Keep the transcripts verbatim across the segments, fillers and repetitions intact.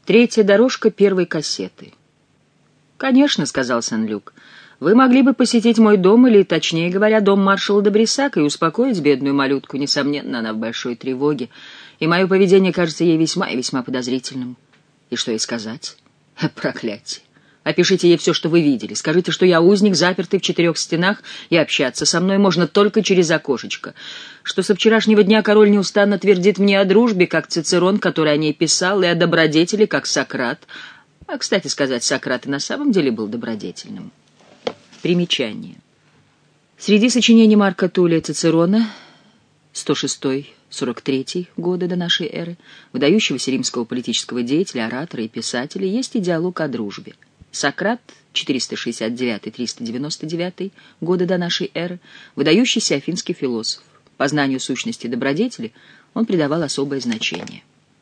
Третья дорожка первой кассеты. «Конечно», — сказал Сен-Люк, — «вы могли бы посетить мой дом, или, точнее говоря, дом маршала де Брисака, и успокоить бедную малютку. Несомненно, она в большой тревоге, и мое поведение кажется ей весьма и весьма подозрительным. И что ей сказать? Проклятие! Опишите ей все, что вы видели. Скажите, что я узник, запертый в четырех стенах, и общаться со мной можно только через окошечко. Что со вчерашнего дня король неустанно твердит мне о дружбе, как Цицерон, который о ней писал, и о добродетели, как Сократ. А, кстати сказать, Сократ и на самом деле был добродетельным». Примечание. Среди сочинений Марка Туллия Цицерона, сто шестой — сорок третий годы до нашей эры, выдающегося римского политического деятеля, оратора и писателя, есть и диалог о дружбе. Сократ, четыреста шестьдесят девятый — триста девяносто девятый годы до нашей эры, выдающийся афинский философ. Познанию сущности добродетели он придавал особое значение.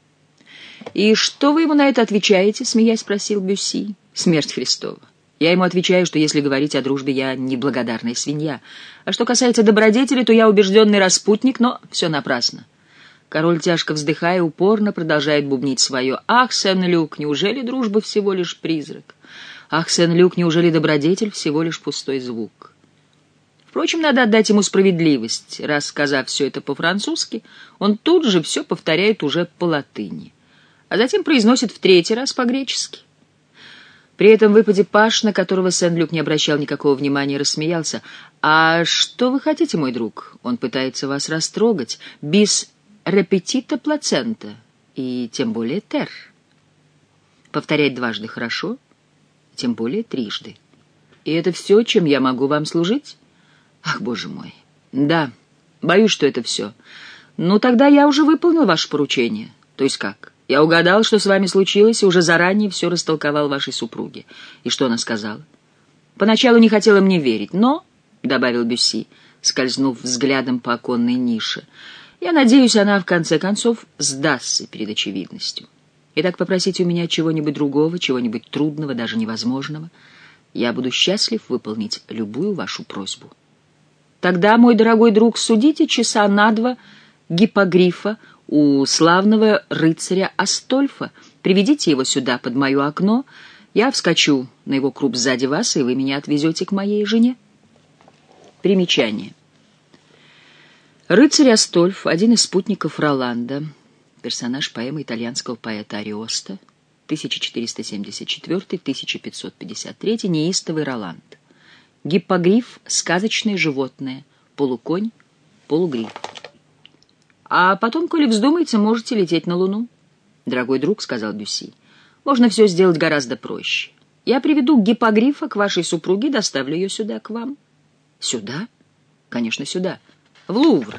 «И что вы ему на это отвечаете?» — смеясь спросил Бюсси. «Смерть Христова. Я ему отвечаю, что если говорить о дружбе, я неблагодарная свинья. А что касается добродетели, то я убежденный распутник, но все напрасно». Король, тяжко вздыхая, упорно продолжает бубнить свое. «Ах, Сен-Люк, неужели дружба всего лишь призрак? Ах, Сен-Люк, неужели добродетель всего лишь пустой звук?» Впрочем, надо отдать ему справедливость. Раз сказав все это по-французски, он тут же все повторяет уже по-латыни, а затем произносит в третий раз по-гречески. При этом выпаде Паш, на которого Сен-Люк не обращал никакого внимания, рассмеялся. «А что вы хотите, мой друг? Он пытается вас растрогать. Бис репетита плацента, и тем более тер. Повторять дважды хорошо, тем более трижды. И это все, чем я могу вам служить? Ах, боже мой! Да, боюсь, что это все. Ну, тогда я уже выполнил ваше поручение. То есть как? Я угадал, что с вами случилось, и уже заранее все растолковал вашей супруге. И что она сказала? Поначалу не хотела мне верить, но, — добавил Бюсси, скользнув взглядом по оконной нише, — я надеюсь, она в конце концов сдастся перед очевидностью. Итак, попросите у меня чего-нибудь другого, чего-нибудь трудного, даже невозможного. Я буду счастлив выполнить любую вашу просьбу. Тогда, мой дорогой друг, судите часа на два гиппогрифа у славного рыцаря Астольфа. Приведите его сюда, под мое окно. Я вскочу на его круп сзади вас, и вы меня отвезете к моей жене». Примечание. Рыцарь Астольф — один из спутников Роланда, персонаж поэмы итальянского поэта Ариоста, тысяча четыреста семьдесят четвёртый — тысяча пятьсот пятьдесят третий, неистовый Роланд. Гиппогриф — сказочное животное, полуконь, полугриф. А потом, коли вздумается, можете лететь на Луну. «Дорогой друг», — сказал Бюсси, — «можно все сделать гораздо проще. Я приведу гиппогрифа к вашей супруге и доставлю ее сюда, к вам». «Сюда?» «Конечно, сюда. В Лувр.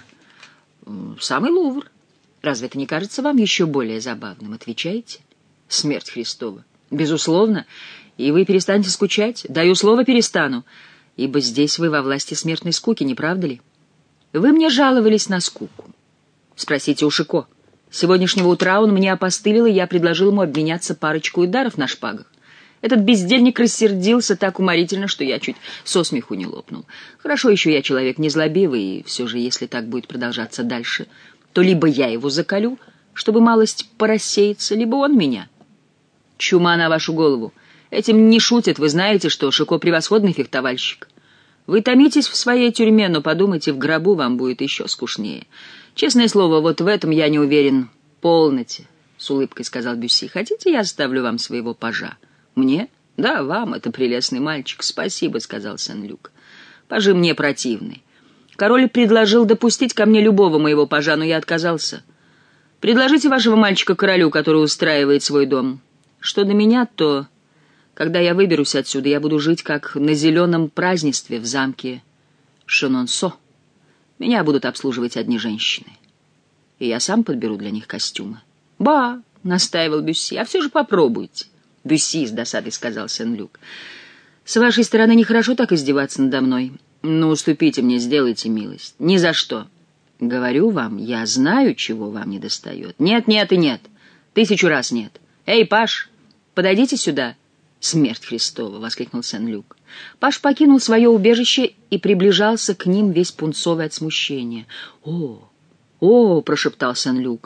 В самый Лувр. Разве это не кажется вам еще более забавным? Отвечаете?» «Смерть Христова». «Безусловно. И вы перестанете скучать? Даю слово, перестану. Ибо здесь вы во власти смертной скуки, не правда ли? Вы мне жаловались на скуку. Спросите у Шико. С сегодняшнего утра он мне опостылил, и я предложил ему обменяться парочкой ударов на шпагах. Этот бездельник рассердился так уморительно, что я чуть со смеху не лопнул. Хорошо еще я человек незлобивый, и все же, если так будет продолжаться дальше, то либо я его заколю, чтобы малость порассеяться, либо он меня. Чума на вашу голову. Этим не шутят, вы знаете, что Шико превосходный фехтовальщик. Вы томитесь в своей тюрьме, но подумайте, в гробу вам будет еще скучнее. Честное слово, вот в этом я не уверен. Полноте, — с улыбкой сказал Бюсси. Хотите, я оставлю вам своего пажа? Мне? Да, вам, это прелестный мальчик. Спасибо, — сказал Сен-Люк. Пажи мне противны. Король предложил допустить ко мне любого моего пажа, но я отказался. Предложите вашего мальчика королю, который устраивает свой дом. Что до меня, то, когда я выберусь отсюда, я буду жить как на зеленом празднестве в замке Шенонсо. Меня будут обслуживать одни женщины. И я сам подберу для них костюмы. — Ба! — настаивал Бюсси. — А все же попробуйте. — Бюсси, — с досадой сказал Сен-Люк. — С вашей стороны нехорошо так издеваться надо мной. Ну, уступите мне, сделайте милость. — Ни за что. — Говорю вам, я знаю, чего вам недостает. — Нет, нет и нет. Тысячу раз нет. Эй, Паш, подойдите сюда. — Смерть Христова! — воскликнул Сен-Люк. Паш покинул свое убежище и приближался к ним весь пунцовый от смущения. — О, о! — прошептал Сен-Люк.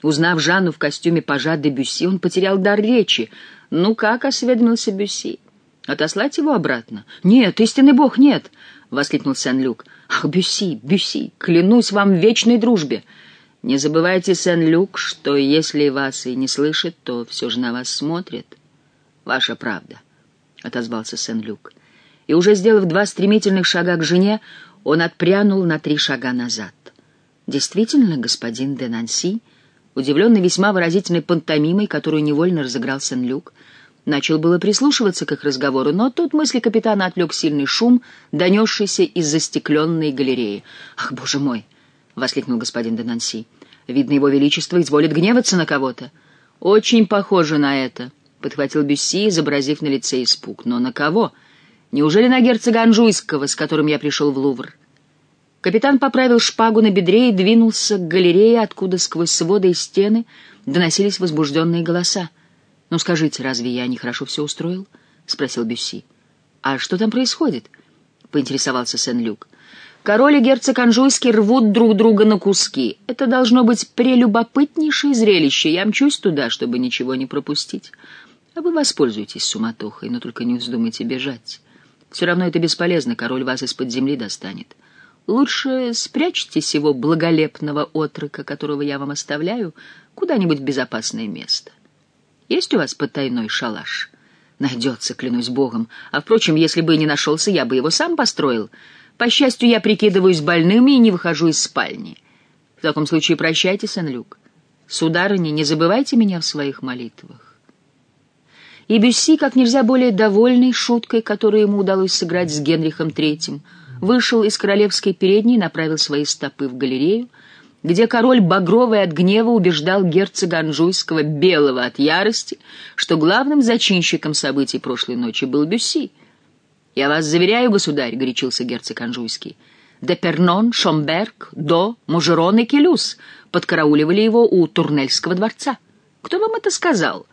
Узнав Жанну в костюме пажа де Бюсси, он потерял дар речи. «Ну как?» — осведомился Бюсси. «Отослать его обратно?» «Нет, истинный бог, нет!» — воскликнул Сен-Люк. «Ах, Бюсси, Бюсси, клянусь вам в вечной дружбе!» «Не забывайте, Сен-Люк, что если вас и не слышит, то все же на вас смотрит». «Ваша правда», — отозвался Сен-Люк. И уже сделав два стремительных шага к жене, он отпрянул на три шага назад. Действительно, господин де Нанси, удивленный весьма выразительной пантомимой, которую невольно разыграл Сен-Люк, начал было прислушиваться к их разговору, но тут мысли капитана отвлек сильный шум, донесшийся из застекленной галереи. «Ах, боже мой!» — воскликнул господин де Нанси. «Видно, его величество изволит гневаться на кого-то». «Очень похоже на это», — подхватил Бюсси, изобразив на лице испуг. «Но на кого? Неужели на герцога Анжуйского, с которым я пришел в Лувр?» Капитан поправил шпагу на бедре и двинулся к галерее, откуда сквозь своды и стены доносились возбужденные голоса. «Ну скажите, разве я нехорошо все устроил?» — спросил Бюсси. «А что там происходит?» — поинтересовался Сен-Люк. «Король и герцог Анжуйский рвут друг друга на куски. Это должно быть прелюбопытнейшее зрелище. Я мчусь туда, чтобы ничего не пропустить. А вы воспользуйтесь суматохой, но только не вздумайте бежать. Все равно это бесполезно, король вас из-под земли достанет. Лучше спрячьте сего благолепного отрока, которого я вам оставляю, куда-нибудь в безопасное место. Есть у вас потайной шалаш?» «Найдется, клянусь богом. А, впрочем, если бы и не нашелся, я бы его сам построил. По счастью, я прикидываюсь больным и не выхожу из спальни. В таком случае прощайте, Сен-Люк. Сударыня, не забывайте меня в своих молитвах». И Бюсси, как нельзя более довольный шуткой, которую ему удалось сыграть с Генрихом Третьим, вышел из королевской передней и направил свои стопы в галерею, где король, багровый от гнева, убеждал герцога Анжуйского, белого от ярости, что главным зачинщиком событий прошлой ночи был Бюсси. «Я вас заверяю, государь», — горячился герцог Анжуйский, «Депернон, Шомберг, До, Мужерон и Келюс подкарауливали его у Турнельского дворца. Кто вам это сказал?»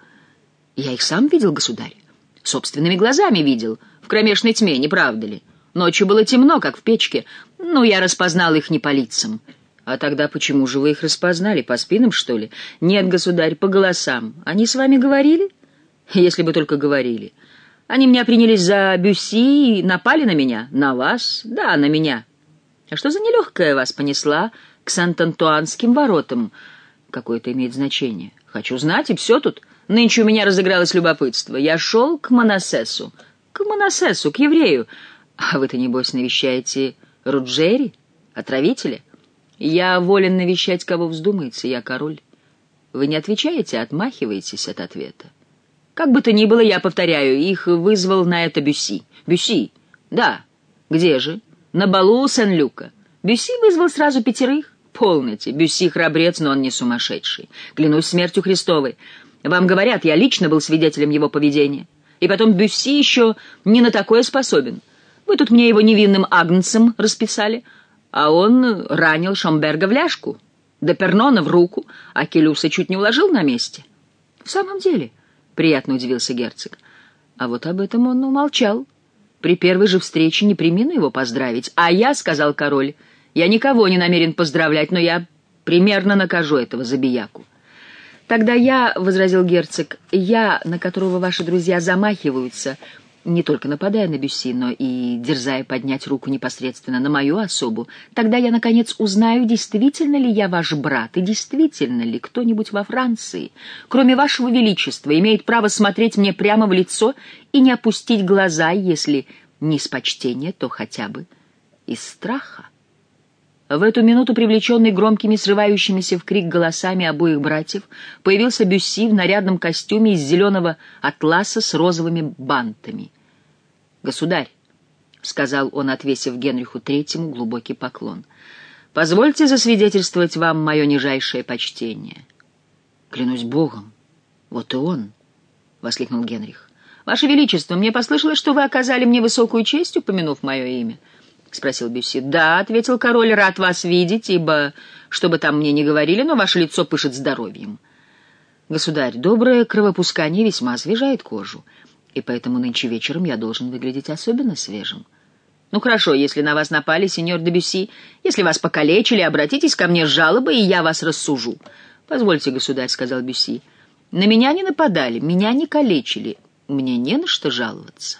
«Я их сам видел, государь. Собственными глазами видел. В кромешной тьме, не правда ли? Ночью было темно, как в печке. Ну, я распознал их не по лицам». «А тогда почему же вы их распознали? По спинам, что ли?» «Нет, государь, по голосам. Они с вами говорили?» «Если бы только говорили. Они меня принялись за Бюсси и напали на меня. На вас? Да, на меня. А что за нелегкая вас понесла к Сент-Антуанским воротам? Какое это имеет значение? Хочу знать, и все тут. Нынче у меня разыгралось любопытство. Я шел к Манасесу. К Манасесу, к еврею. А вы-то, небось, навещаете Руджери, отравителя? Я волен навещать, кого вздумается, я король. Вы не отвечаете, а отмахиваетесь от ответа. Как бы то ни было, я повторяю, их вызвал на это Бюсси. Бюсси? Да. Где же? На балу у Сен-Люка. Бюсси вызвал сразу пятерых? Полноте. Бюсси храбрец, но он не сумасшедший. Клянусь смертью Христовой. Вам говорят, я лично был свидетелем его поведения. И потом Бюсси еще не на такое способен. Вы тут мне его невинным агнцем расписали, а он ранил Шомберга в ляжку, Депернона в руку, а Келюса чуть не уложил на месте. В самом деле, приятно удивился герцог. А вот об этом он умолчал. При первой же встрече не премину его поздравить. А я, сказал король, я никого не намерен поздравлять, но я примерно накажу этого забияку. Тогда я, — возразил герцог, — я, на которого ваши друзья замахиваются, не только нападая на Бюсси, но и дерзая поднять руку непосредственно на мою особу, тогда я, наконец, узнаю, действительно ли я ваш брат, и действительно ли кто-нибудь во Франции, кроме вашего величества, имеет право смотреть мне прямо в лицо и не опустить глаза, если не из почтения, то хотя бы из страха. В эту минуту, привлеченный громкими, срывающимися в крик голосами обоих братьев, появился Бюсси в нарядном костюме из зеленого атласа с розовыми бантами. «Государь», — сказал он, отвесив Генриху Третьему глубокий поклон, — «позвольте засвидетельствовать вам мое нижайшее почтение». «Клянусь Богом, вот и он», — воскликнул Генрих. «Ваше Величество, мне послышалось, что вы оказали мне высокую честь, упомянув мое имя». — спросил Бюсси. «Да», — ответил король, — «рад вас видеть, ибо, что бы там мне ни говорили, но ваше лицо пышет здоровьем». «Государь, доброе кровопускание весьма освежает кожу, и поэтому нынче вечером я должен выглядеть особенно свежим». «Ну хорошо, если на вас напали, сеньор де Бюсси, если вас покалечили, обратитесь ко мне с жалобой, и я вас рассужу. «Позвольте, государь», — сказал Бюсси. «На меня не нападали, меня не калечили. Мне не на что жаловаться».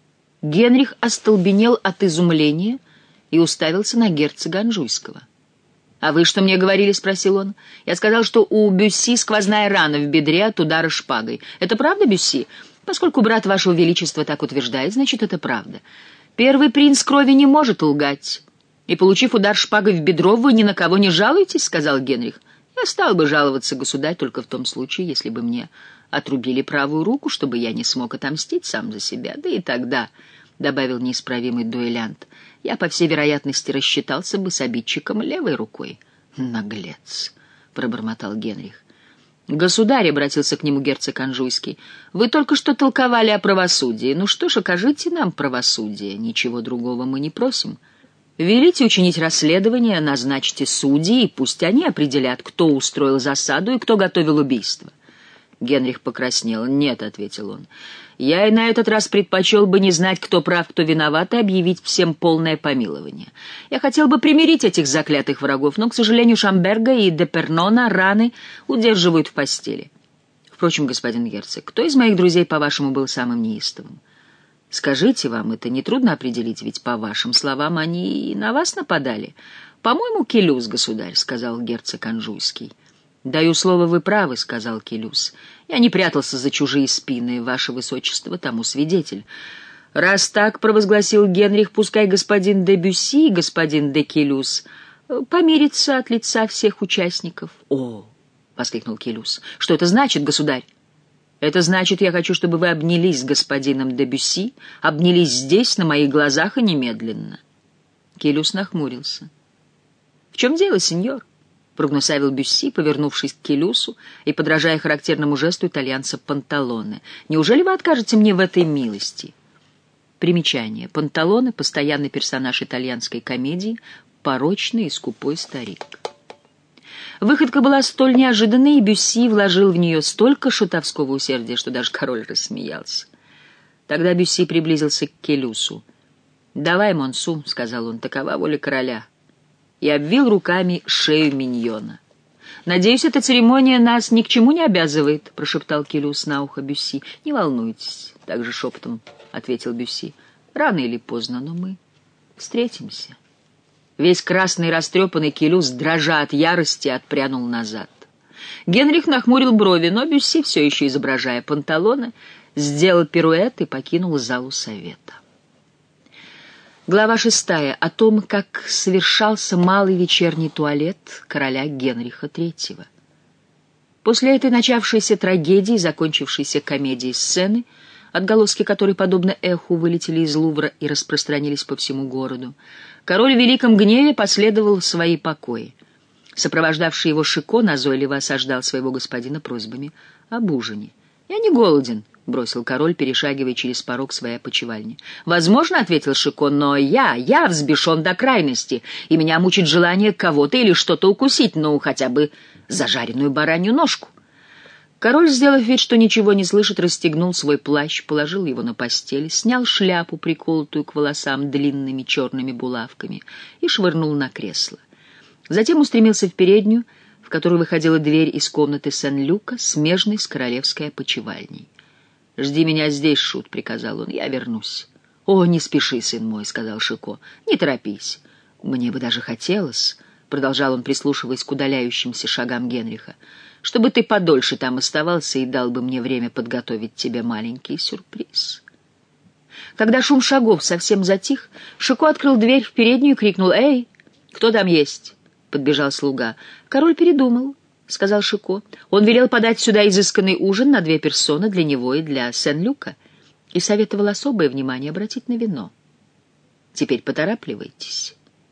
Генрих остолбенел от изумления и уставился на герцога Анжуйского. «А вы что мне говорили?» — спросил он. «Я сказал, что у Бюсси сквозная рана в бедре от удара шпагой. Это правда, Бюсси? Поскольку брат вашего величества так утверждает, значит, это правда. Первый принц крови не может лгать. И, получив удар шпагой в бедро, вы ни на кого не жалуетесь?» — сказал Генрих. «Я стал бы жаловаться, государь, только в том случае, если бы мне отрубили правую руку, чтобы я не смог отомстить сам за себя. Да и тогда, — добавил неисправимый дуэлянт, — я, по всей вероятности, рассчитался бы с обидчиком левой рукой». «Наглец!» — пробормотал Генрих. «Государь», — обратился к нему герцог Анжуйский, — «вы только что толковали о правосудии. Ну что ж, окажите нам правосудие. Ничего другого мы не просим. Велите учинить расследование, назначьте судей, и пусть они определят, кто устроил засаду и кто готовил убийство». Генрих покраснел. «Нет», — ответил он, — «я и на этот раз предпочел бы не знать, кто прав, кто виноват, и объявить всем полное помилование. Я хотел бы примирить этих заклятых врагов, но, к сожалению, Шамберга и Депернона раны удерживают в постели. Впрочем, господин герцог, кто из моих друзей, по-вашему, был самым неистовым? Скажите, вам это нетрудно определить, ведь, по вашим словам, они и на вас нападали. По-моему, Келюс, государь», — сказал герцог Анжуйский. «Даю слово, вы правы», — сказал Келюс. «Я не прятался за чужие спины, ваше высочество тому свидетель». «Раз так, — провозгласил Генрих, — пускай господин де Бюсси и господин де Келюс помирятся от лица всех участников». «О!» — воскликнул Келюс. «Что это значит, государь?» «Это значит, я хочу, чтобы вы обнялись с господином де Бюсси, обнялись здесь, на моих глазах, и немедленно». Келюс нахмурился. «В чем дело, сеньор?» — прогнусавил Бюсси, повернувшись к Келюсу и подражая характерному жесту итальянца Панталоне. «Неужели вы откажете мне в этой милости?» Примечание. Панталоне — постоянный персонаж итальянской комедии, порочный и скупой старик. Выходка была столь неожиданной, и Бюсси вложил в нее столько шутовского усердия, что даже король рассмеялся. Тогда Бюсси приблизился к Келюсу. «Давай, Монсу», — сказал он, — «такова воля короля», и обвил руками шею миньона. «Надеюсь, эта церемония нас ни к чему не обязывает», — прошептал Келюс на ухо Бюсси. «Не волнуйтесь», — также шепотом ответил Бюсси. «Рано или поздно, но мы встретимся». Весь красный растрепанный Келюс, дрожа от ярости, отпрянул назад. Генрих нахмурил брови, но Бюсси, все еще изображая Панталоне, сделал пируэт и покинул залу совета. Глава шестая. О том, как совершался малый вечерний туалет короля Генриха Третьего. После этой начавшейся трагедии, закончившейся комедией сцены, отголоски которой, подобно эху, вылетели из Лувра и распространились по всему городу, король в великом гневе последовал в свои покои. Сопровождавший его Шико назойливо осаждал своего господина просьбами об ужине. «Я не голоден», — бросил король, перешагивая через порог своей опочивальни. «Возможно, — ответил Шико, — но я, я взбешен до крайности, и меня мучит желание кого-то или что-то укусить, ну, хотя бы зажаренную баранью ножку». Король, сделав вид, что ничего не слышит, расстегнул свой плащ, положил его на постель, снял шляпу, приколотую к волосам длинными черными булавками, и швырнул на кресло. Затем устремился в переднюю, в которую выходила дверь из комнаты Сен-Люка, смежной с королевской опочивальней. «Жди меня здесь, шут», — приказал он, — «я вернусь». «О, не спеши, сын мой», — сказал Шико, — «не торопись». «Мне бы даже хотелось», — продолжал он, прислушиваясь к удаляющимся шагам Генриха, «чтобы ты подольше там оставался и дал бы мне время подготовить тебе маленький сюрприз». Когда шум шагов совсем затих, Шико открыл дверь в переднюю и крикнул: «Эй, кто там есть?» Подбежал слуга. «Король передумал», — сказал Шико. «Он велел подать сюда изысканный ужин на две персоны, для него и для Сен-Люка, и советовал особое внимание обратить на вино. Теперь поторапливайтесь».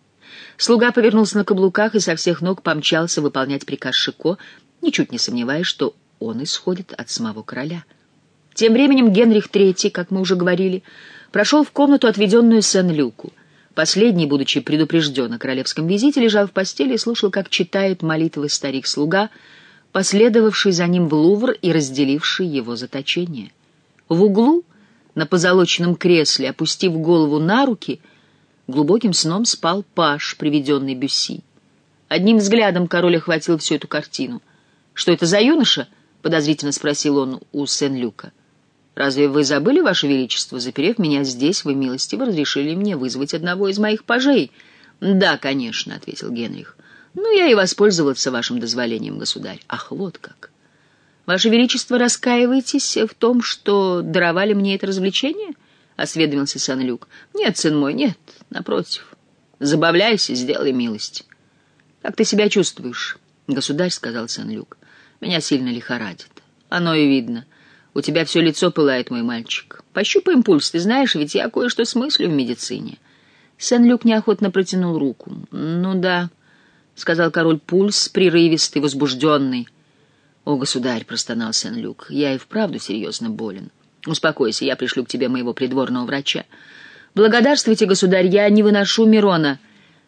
Слуга повернулся на каблуках и со всех ног помчался выполнять приказ Шико, ничуть не сомневаясь, что он исходит от самого короля. Тем временем Генрих Третий, как мы уже говорили, прошел в комнату, отведенную Сен-Люку. Последний, будучи предупрежден о королевском визите, лежал в постели и слушал, как читает молитвы старик-слуга, последовавший за ним в Лувр и разделивший его заточение. В углу, на позолоченном кресле, опустив голову на руки, глубоким сном спал паж, приведенный Бюсси. Одним взглядом король охватил всю эту картину. «Что это за юноша?» — подозрительно спросил он у Сен-Люка. «Разве вы забыли, Ваше Величество, заперев меня здесь, вы милостиво разрешили мне вызвать одного из моих пажей?» «Да, конечно», — ответил Генрих. «Ну, я и воспользовался вашим дозволением, государь». «Ах, вот как! Ваше Величество, раскаиваетесь в том, что даровали мне это развлечение?» — осведомился Сен-Люк. «Нет, сын мой, нет, напротив. Забавляйся, сделай милость». «Как ты себя чувствуешь?» «Государь», — сказал Сен-Люк, — «меня сильно лихорадит. Оно и видно. У тебя все лицо пылает, мой мальчик. Пощупаем пульс, ты знаешь, ведь я кое-что смыслю в медицине». Сен-Люк неохотно протянул руку. «Ну да», — сказал король, — «пульс прерывистый, возбужденный». «О, государь», — простонал Сен-Люк, — «я и вправду серьезно болен. Успокойся, я пришлю к тебе моего придворного врача». «Благодарствуйте, государь, я не выношу Мирона».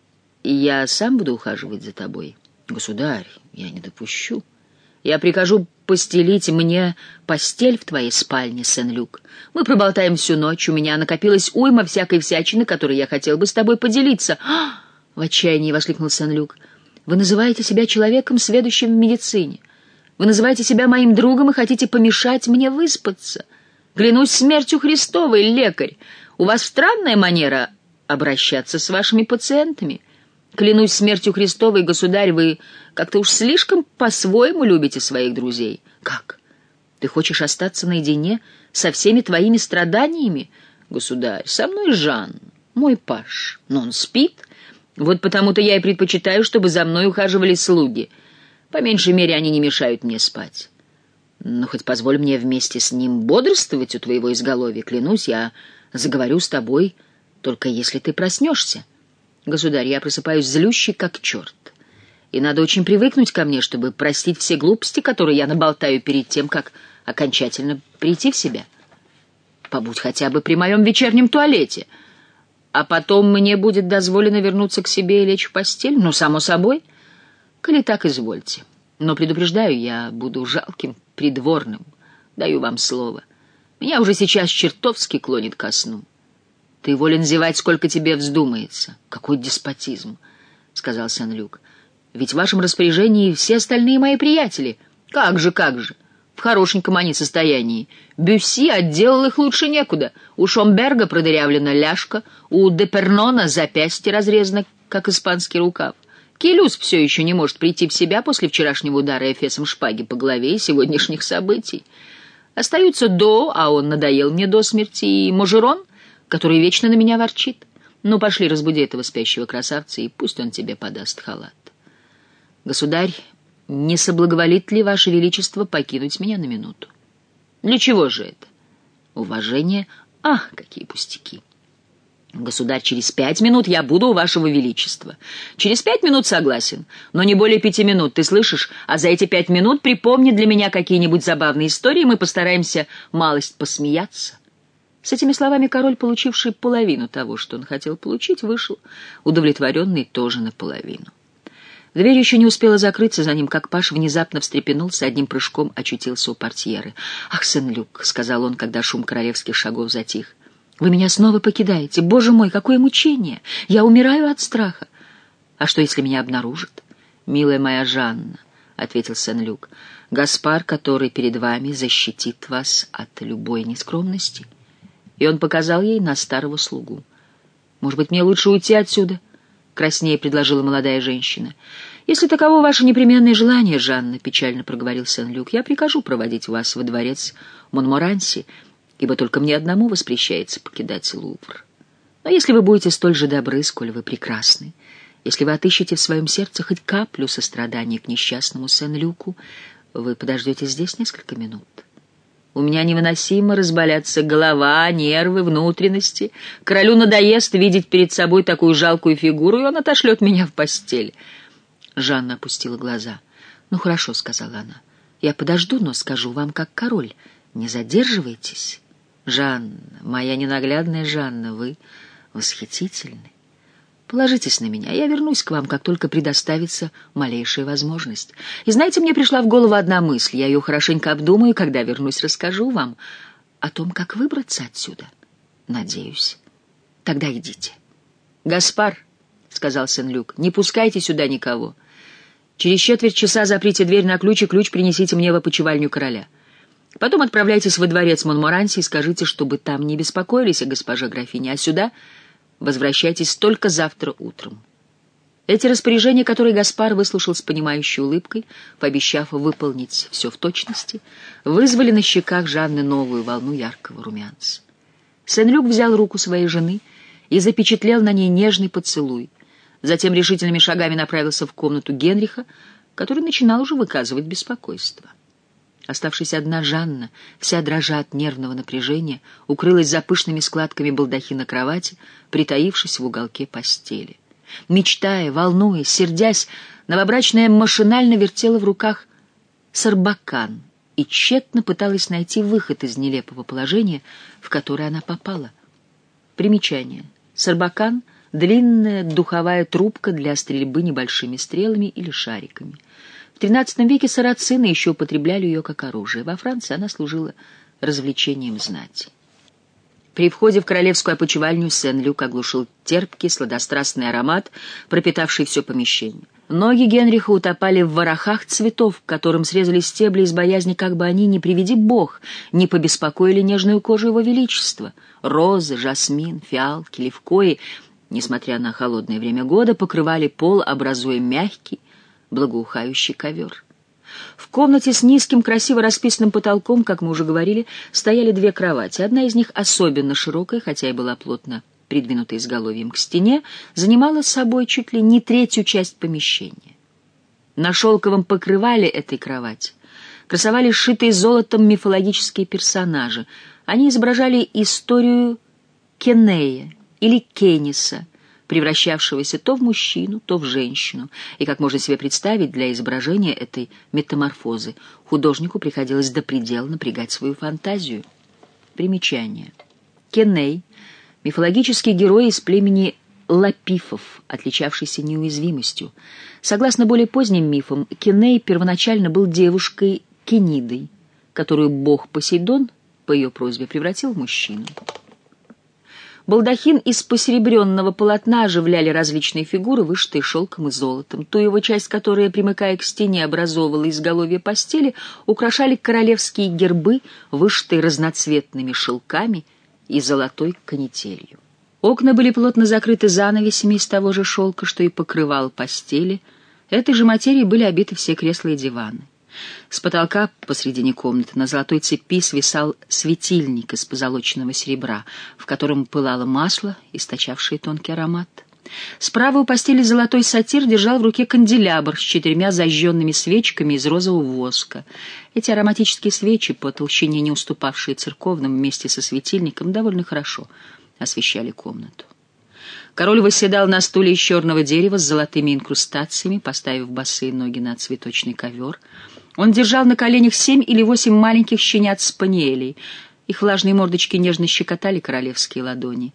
«И я сам буду ухаживать за тобой». «Государь, я не допущу». «Я прикажу постелить мне постель в твоей спальне, Сен-Люк. Мы проболтаем всю ночь, у меня накопилась уйма всякой всячины, которой я хотел бы с тобой поделиться». «А!» — в отчаянии воскликнул Сен-Люк. «Вы называете себя человеком, сведущим в медицине. Вы называете себя моим другом и хотите помешать мне выспаться. Клянусь смертью Христовой, лекарь, у вас странная манера обращаться с вашими пациентами. Клянусь смертью Христовой, государь, вы как-то уж слишком по-своему любите своих друзей». «Как? Ты хочешь остаться наедине со всеми твоими страданиями?» «Государь, со мной Жан, мой паж, но он спит. Вот потому-то я и предпочитаю, чтобы за мной ухаживали слуги. По меньшей мере, они не мешают мне спать. Но хоть позволь мне вместе с ним бодрствовать у твоего изголовья. Клянусь, я заговорю с тобой, только если ты проснешься. Государь, я просыпаюсь злющий, как черт. И надо очень привыкнуть ко мне, чтобы простить все глупости, которые я наболтаю перед тем, как окончательно прийти в себя. Побудь хотя бы при моем вечернем туалете. А потом мне будет дозволено вернуться к себе и лечь в постель? Ну, само собой. Коли так, извольте. Но предупреждаю, я буду жалким придворным. Даю вам слово. Меня уже сейчас чертовски клонит ко сну. Ты волен зевать, сколько тебе вздумается. Какой деспотизм, — сказал Сен-Люк. Ведь в вашем распоряжении все остальные мои приятели. Как же, как же. В хорошеньком они состоянии. Бюсси отделал их лучше некуда. У Шомберга продырявлена ляжка, у Депернона запястье разрезано, как испанский рукав. Келюс все еще не может прийти в себя после вчерашнего удара эфесом шпаги по голове и сегодняшних событий. Остаются До, а он надоел мне до смерти, и Можерон, который вечно на меня ворчит. Ну, пошли, разбуди этого спящего красавца, и пусть он тебе подаст халат. Государь, не соблаговолит ли Ваше Величество покинуть меня на минуту? Для чего же это? Уважение? Ах, какие пустяки! Государь, через пять минут я буду у Вашего Величества. Через пять минут согласен, но не более пяти минут, ты слышишь? А за эти пять минут припомни для меня какие-нибудь забавные истории, мы постараемся малость посмеяться. С этими словами король, получивший половину того, что он хотел получить, вышел, удовлетворенный тоже наполовину. Дверь еще не успела закрыться за ним, как паж внезапно встрепенулся, одним прыжком очутился у портьеры. «Ах, Сен-Люк», — сказал он, когда шум королевских шагов затих, — «вы меня снова покидаете. Боже мой, какое мучение! Я умираю от страха. А что, если меня обнаружат?» «Милая моя Жанна», — ответил Сен-Люк, — «Гаспар, который перед вами, защитит вас от любой нескромности». И он показал ей на старого слугу. «Может быть, мне лучше уйти отсюда?» — краснее предложила молодая женщина. «Если таково ваше непременное желание, Жанна, — печально проговорил Сен-Люк, — я прикажу проводить вас во дворец Монморанси, ибо только мне одному воспрещается покидать Лувр. Но если вы будете столь же добры, сколь вы прекрасны, если вы отыщете в своем сердце хоть каплю сострадания к несчастному Сен-Люку, вы подождете здесь несколько минут. У меня невыносимо разболятся голова, нервы, внутренности. Королю надоест видеть перед собой такую жалкую фигуру, и он отошлет меня в постель». Жанна опустила глаза. «Ну, хорошо», — сказала она. «Я подожду, но скажу вам, как король. Не задерживайтесь». «Жанна, моя ненаглядная Жанна, вы восхитительны. Положитесь на меня, я вернусь к вам, как только предоставится малейшая возможность. И знаете, мне пришла в голову одна мысль, я ее хорошенько обдумаю, когда вернусь, расскажу вам о том, как выбраться отсюда. Надеюсь. Тогда идите». «Гаспар», — сказал Сен-Люк, — «не пускайте сюда никого». Через четверть часа заприте дверь на ключ, и ключ принесите мне в опочивальню короля. Потом отправляйтесь во дворец Монморанси и скажите, чтобы там не беспокоились о госпоже графине, а сюда возвращайтесь только завтра утром». Эти распоряжения, которые Гаспар выслушал с понимающей улыбкой, пообещав выполнить все в точности, вызвали на щеках Жанны новую волну яркого румянца. Сен-Люк взял руку своей жены и запечатлел на ней нежный поцелуй. Затем решительными шагами направился в комнату Генриха, который начинал уже выказывать беспокойство. Оставшись одна, Жанна, вся дрожа от нервного напряжения, укрылась за пышными складками балдахина кровати, притаившись в уголке постели. Мечтая, волнуясь, сердясь, новобрачная машинально вертела в руках сарбакан и тщетно пыталась найти выход из нелепого положения, в которое она попала. Примечание. Сарбакан — длинная духовая трубка для стрельбы небольшими стрелами или шариками. В тринадцатом веке сарацины еще употребляли ее как оружие. Во Франции она служила развлечением знати. При входе в королевскую опочивальню Сен-Люк оглушил терпкий, сладострастный аромат, пропитавший все помещение. Ноги Генриха утопали в ворохах цветов, которым срезали стебли из боязни, как бы они, не приведи бог, не побеспокоили нежную кожу его величества. Розы, жасмин, фиалки, левкои, несмотря на холодное время года, покрывали пол, образуя мягкий, благоухающий ковер. В комнате с низким, красиво расписанным потолком, как мы уже говорили, стояли две кровати. Одна из них, особенно широкая, хотя и была плотно придвинута изголовьем к стене, занимала собой чуть ли не третью часть помещения. На шелковом покрывале этой кровати красовались сшитые золотом мифологические персонажи. Они изображали историю Кенея или Кениса, превращавшегося то в мужчину, то в женщину. И, как можно себе представить, для изображения этой метаморфозы художнику приходилось до предела напрягать свою фантазию. Примечание. Кеней — мифологический герой из племени лапифов, отличавшийся неуязвимостью. Согласно более поздним мифам, Кеней первоначально был девушкой Кенидой, которую бог Посейдон по ее просьбе превратил в мужчину. Балдахин из посеребренного полотна оживляли различные фигуры, вышитые шелком и золотом. Ту его часть, которая, примыкая к стене, образовывала изголовье постели, украшали королевские гербы, вышитые разноцветными шелками и золотой канителью. Окна были плотно закрыты занавесями из того же шелка, что и покрывал постели. Этой же материей были обиты все кресла и диваны. С потолка посредине комнаты на золотой цепи свисал светильник из позолоченного серебра, в котором пылало масло, источавшее тонкий аромат. Справа у постели золотой сатир держал в руке канделябр с четырьмя зажженными свечками из розового воска. Эти ароматические свечи, по толщине не уступавшие церковным, вместе со светильником, довольно хорошо освещали комнату. Король восседал на стуле из черного дерева с золотыми инкрустациями, поставив босые ноги на цветочный ковер. Он держал на коленях семь или восемь маленьких щенят-спаниелей. Их влажные мордочки нежно щекотали королевские ладони.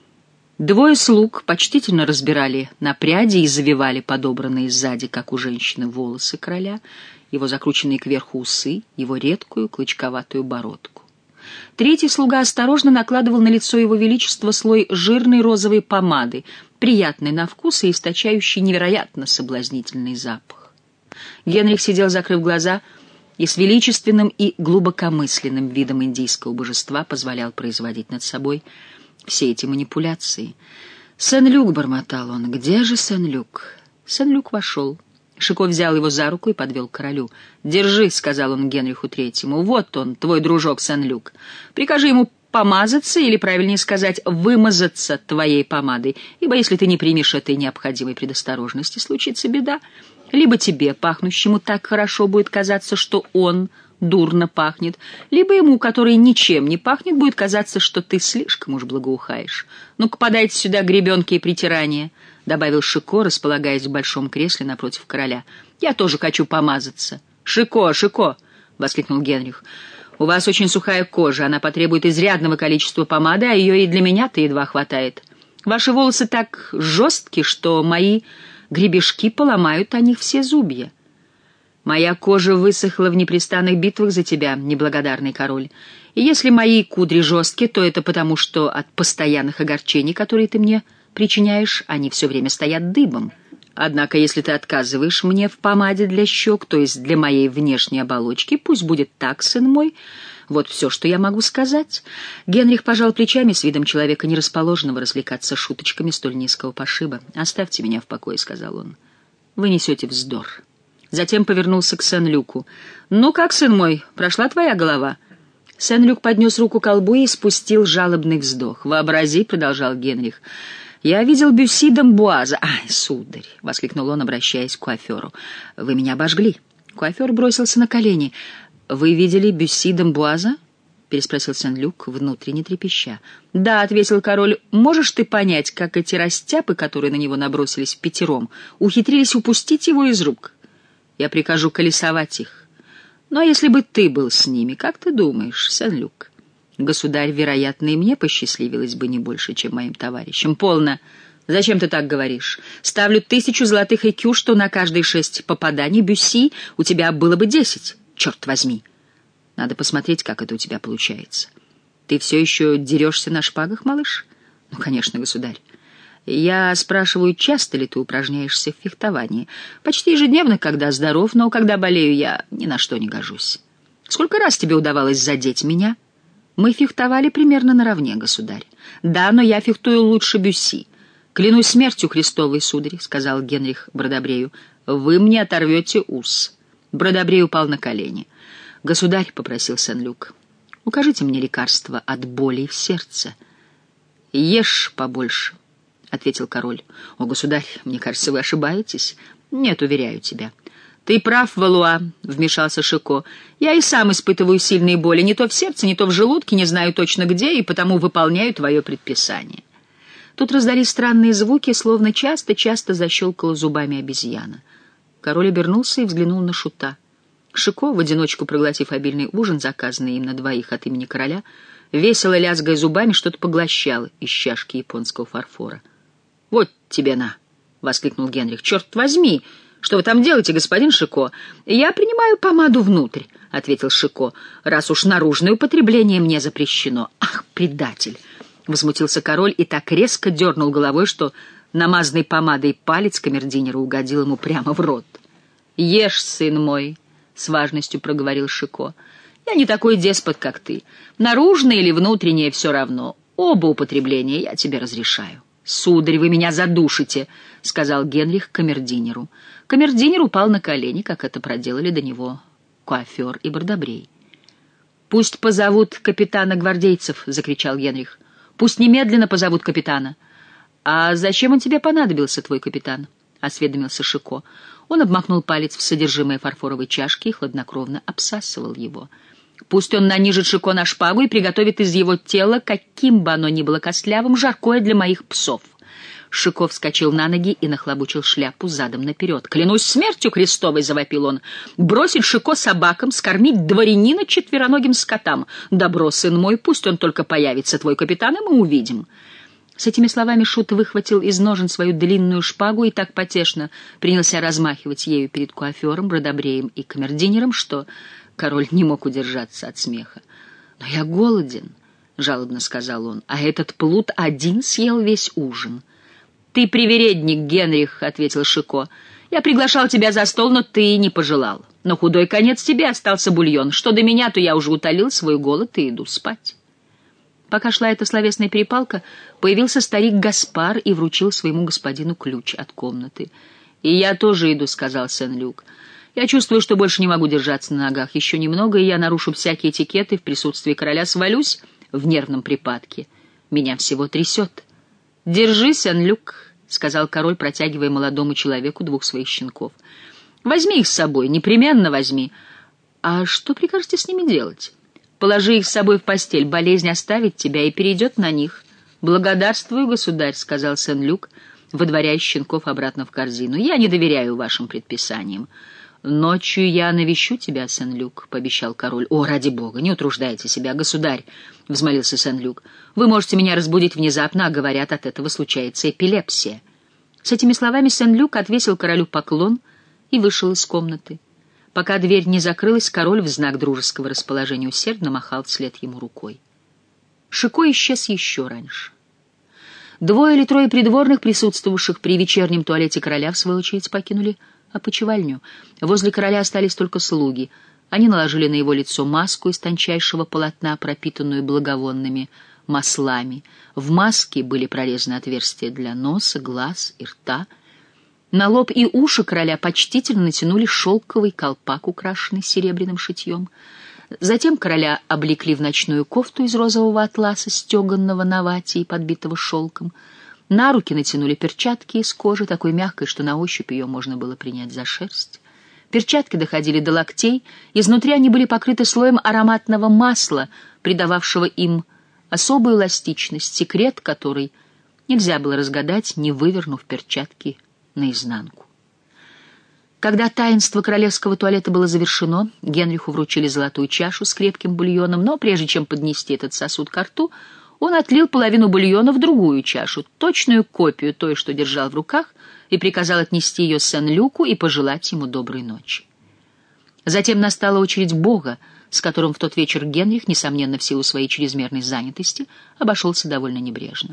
Двое слуг почтительно разбирали на пряди и завивали подобранные сзади, как у женщины, волосы короля, его закрученные кверху усы, его редкую клычковатую бородку. Третий слуга осторожно накладывал на лицо его величества слой жирной розовой помады, приятной на вкус и источающей невероятно соблазнительный запах. Генрих сидел, закрыв глаза, и с величественным и глубокомысленным видом индийского божества позволял производить над собой все эти манипуляции. «Сен-Люк», — бормотал он, — «где же Сен-Люк?» Сен-Люк вошел. Шико взял его за руку и подвел к королю. «Держи», — сказал он Генриху Третьему, — «вот он, твой дружок Сен-Люк. Прикажи ему помазаться, или, правильнее сказать, вымазаться твоей помадой, ибо если ты не примешь этой необходимой предосторожности, случится беда. Либо тебе, пахнущему, так хорошо будет казаться, что он дурно пахнет, либо ему, который ничем не пахнет, будет казаться, что ты слишком уж благоухаешь. Ну-ка, подайте сюда гребенки и притирания», — добавил Шико, располагаясь в большом кресле напротив короля. «Я тоже хочу помазаться». «Шико, Шико!» — воскликнул Генрих. «У вас очень сухая кожа, она потребует изрядного количества помады, а ее и для меня-то едва хватает. Ваши волосы так жесткие, что мои гребешки поломают о них все зубья. Моя кожа высохла в непрестанных битвах за тебя, неблагодарный король. И если мои кудри жесткие, то это потому, что от постоянных огорчений, которые ты мне причиняешь, они все время стоят дыбом. Однако, если ты отказываешь мне в помаде для щек, то есть для моей внешней оболочки, пусть будет так, сын мой. Вот все, что я могу сказать». Генрих пожал плечами с видом человека, не расположенного развлекаться шуточками столь низкого пошиба. «Оставьте меня в покое», — сказал он. «Вы несете вздор». Затем повернулся к Сен-Люку. «Ну как, сын мой, прошла твоя голова?» Сен-Люк поднес руку к колбу и спустил жалобный вздох. «Вообрази», — продолжал Генрих, — «я видел Бюсси d'Амбуаза». «Ай, сударь!» — воскликнул он, обращаясь к куаферу. «Вы меня обожгли». Куафер бросился на колени. «Вы видели Бюсси d'Амбуаза?» — переспросил Сен-Люк, внутренне трепеща. «Да», — ответил король, — «можешь ты понять, как эти растяпы, которые на него набросились впятером, ухитрились упустить его из рук? Я прикажу колесовать их. Но если бы ты был с ними, как ты думаешь, Сен-Люк? Государь, вероятно, и мне посчастливилось бы не больше, чем моим товарищам». «Полно! Зачем ты так говоришь? Ставлю тысячу золотых ЭКЮ, что на каждые шесть попаданий Бюсси у тебя было бы десять. Черт возьми! Надо посмотреть, как это у тебя получается. Ты все еще дерешься на шпагах, малыш?» «Ну, конечно, государь. Я спрашиваю, часто ли ты упражняешься в фехтовании?» «Почти ежедневно, когда здоров, но когда болею, я ни на что не гожусь». «Сколько раз тебе удавалось задеть меня?» «Мы фехтовали примерно наравне, государь». «Да, но я фехтую лучше Бюсси. Клянусь смертью Христовой, сударь», — сказал Генрих Бродобрею, — «вы мне оторвете ус». Бродобрей упал на колени. «Государь», — попросил Сен-Люк, — «укажите мне лекарство от болей в сердце». «Ешь побольше», — ответил король. «О, государь, мне кажется, вы ошибаетесь». «Нет, уверяю тебя». «Ты прав, Валуа», — вмешался Шико. «Я и сам испытываю сильные боли, не то в сердце, не то в желудке, не знаю точно где, и потому выполняю твое предписание». Тут раздались странные звуки, словно часто-часто защелкала зубами обезьяна. Король обернулся и взглянул на Шута. Шико, в одиночку проглотив обильный ужин, заказанный им на двоих от имени короля, весело лязгая зубами, что-то поглощал из чашки японского фарфора. «Вот тебе на!» — воскликнул Генрих. «Черт возьми! Что вы там делаете, господин Шико?» «Я принимаю помаду внутрь», — ответил Шико, «раз уж наружное употребление мне запрещено». «Ах, предатель!» — возмутился король и так резко дернул головой, что намазанный помадой палец камердинера угодил ему прямо в рот. «Ешь, сын мой», — с важностью проговорил Шико. «Я не такой деспот, как ты. Наружное или внутреннее — все равно. Оба употребления я тебе разрешаю». «Сударь, вы меня задушите», — сказал Генрих камердинеру. Камердинер упал на колени, как это проделали до него куафер и Бродобрей. «Пусть позовут капитана гвардейцев», — закричал Генрих. «Пусть немедленно позовут капитана». «А зачем он тебе понадобился, твой капитан?» — осведомился Шико. Он обмакнул палец в содержимое фарфоровой чашки и хладнокровно обсасывал его. «Пусть он нанижит Шико на шпагу и приготовит из его тела, каким бы оно ни было костлявым, жаркое для моих псов». Шико вскочил на ноги и нахлобучил шляпу задом наперед. «Клянусь смертью Христовой!» — завопил он. «Бросить Шико собакам, скормить дворянина четвероногим скотам. Добро, сын мой, пусть он только появится, твой капитан, и мы увидим». С этими словами Шут выхватил из ножен свою длинную шпагу и так потешно принялся размахивать ею перед куафером, Бродобреем и камердинером, что король не мог удержаться от смеха. «Но я голоден», — жалобно сказал он, — «а этот плут один съел весь ужин». «Ты привередник, Генрих», — ответил Шико. «Я приглашал тебя за стол, но ты не пожелал. Но худой конец тебе остался бульон. Что до меня, то я уже утолил свой голод и иду спать». Пока шла эта словесная перепалка, появился старик Гаспар и вручил своему господину ключ от комнаты. «И я тоже иду», — сказал Сен-Люк. «Я чувствую, что больше не могу держаться на ногах. Еще немного, и я нарушу всякие этикеты в присутствии короля, свалюсь в нервном припадке. Меня всего трясет». «Держи, Сен-Люк», — сказал король, протягивая молодому человеку двух своих щенков. «Возьми их с собой, непременно возьми». «А что прикажете с ними делать?» «Положи их с собой в постель, болезнь оставит тебя и перейдет на них». «Благодарствую, государь», — сказал Сен-Люк, выдворяя щенков обратно в корзину. «Я не доверяю вашим предписаниям». «Ночью я навещу тебя, Сен-Люк», — пообещал король. «О, ради бога, не утруждайте себя, государь», — взмолился Сен-Люк. «Вы можете меня разбудить внезапно, а говорят, от этого случается эпилепсия». С этими словами Сен-Люк отвесил королю поклон и вышел из комнаты. Пока дверь не закрылась, король в знак дружеского расположения усердно махал вслед ему рукой. Шико исчез еще раньше. Двое или трое придворных, присутствовавших при вечернем туалете короля, в свою очередь покинули опочивальню. Возле короля остались только слуги. Они наложили на его лицо маску из тончайшего полотна, пропитанную благовонными маслами. В маске были прорезаны отверстия для носа, глаз и рта. На лоб и уши короля почтительно натянули шелковый колпак, украшенный серебряным шитьем. Затем короля облекли в ночную кофту из розового атласа, стеганного на вате и подбитого шелком. На руки натянули перчатки из кожи, такой мягкой, что на ощупь ее можно было принять за шерсть. Перчатки доходили до локтей, изнутри они были покрыты слоем ароматного масла, придававшего им особую эластичность, секрет которой нельзя было разгадать, не вывернув перчатки наизнанку. Когда таинство королевского туалета было завершено, Генриху вручили золотую чашу с крепким бульоном, но прежде чем поднести этот сосуд ко рту, он отлил половину бульона в другую чашу, точную копию той, что держал в руках, и приказал отнести ее Сен-Люку и пожелать ему доброй ночи. Затем настала очередь Бога, с которым в тот вечер Генрих, несомненно в силу своей чрезмерной занятости, обошелся довольно небрежно.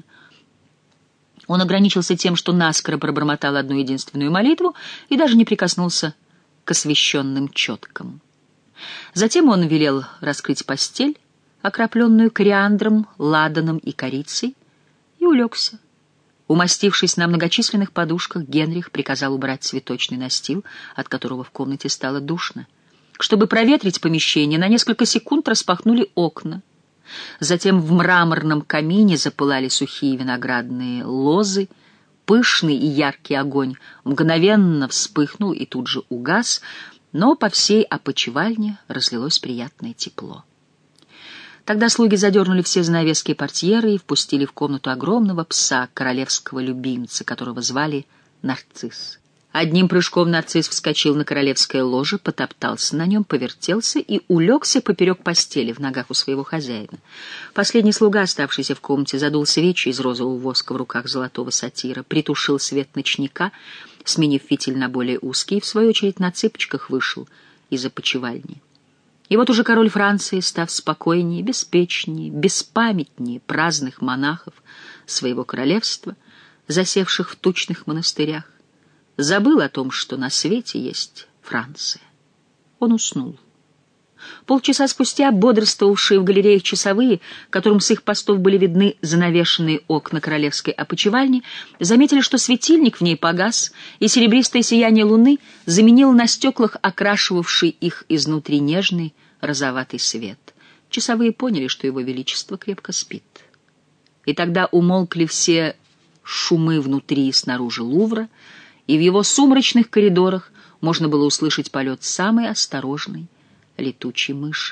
Он ограничился тем, что наскоро пробормотал одну единственную молитву и даже не прикоснулся к освященным четкам. Затем он велел раскрыть постель, окропленную кориандром, ладаном и корицей, и улегся. Умастившись на многочисленных подушках, Генрих приказал убрать цветочный настил, от которого в комнате стало душно. Чтобы проветрить помещение, на несколько секунд распахнули окна. Затем в мраморном камине запылали сухие виноградные лозы. Пышный и яркий огонь мгновенно вспыхнул и тут же угас, но по всей опочивальне разлилось приятное тепло. Тогда слуги задернули все занавески и портьеры и впустили в комнату огромного пса, королевского любимца, которого звали Нарцисс. Одним прыжком Нарцисс вскочил на королевское ложе, потоптался на нем, повертелся и улегся поперек постели в ногах у своего хозяина. Последний слуга, оставшийся в комнате, задул свечи из розового воска в руках золотого сатира, притушил свет ночника, сменив фитиль на более узкий, и, в свою очередь, на цыпочках вышел из опочивальни. И вот уже король Франции, став спокойнее, беспечнее, беспамятнее праздных монахов своего королевства, засевших в тучных монастырях, забыл о том, что на свете есть Франция. Он уснул. Полчаса спустя бодрствовавшие в галереях часовые, которым с их постов были видны занавешенные окна королевской опочивальни, заметили, что светильник в ней погас, и серебристое сияние луны заменило на стеклах окрашивавший их изнутри нежный розоватый свет. Часовые поняли, что его величество крепко спит. И тогда умолкли все шумы внутри и снаружи Лувра, и в его сумрачных коридорах можно было услышать полет самой осторожной летучей мыши.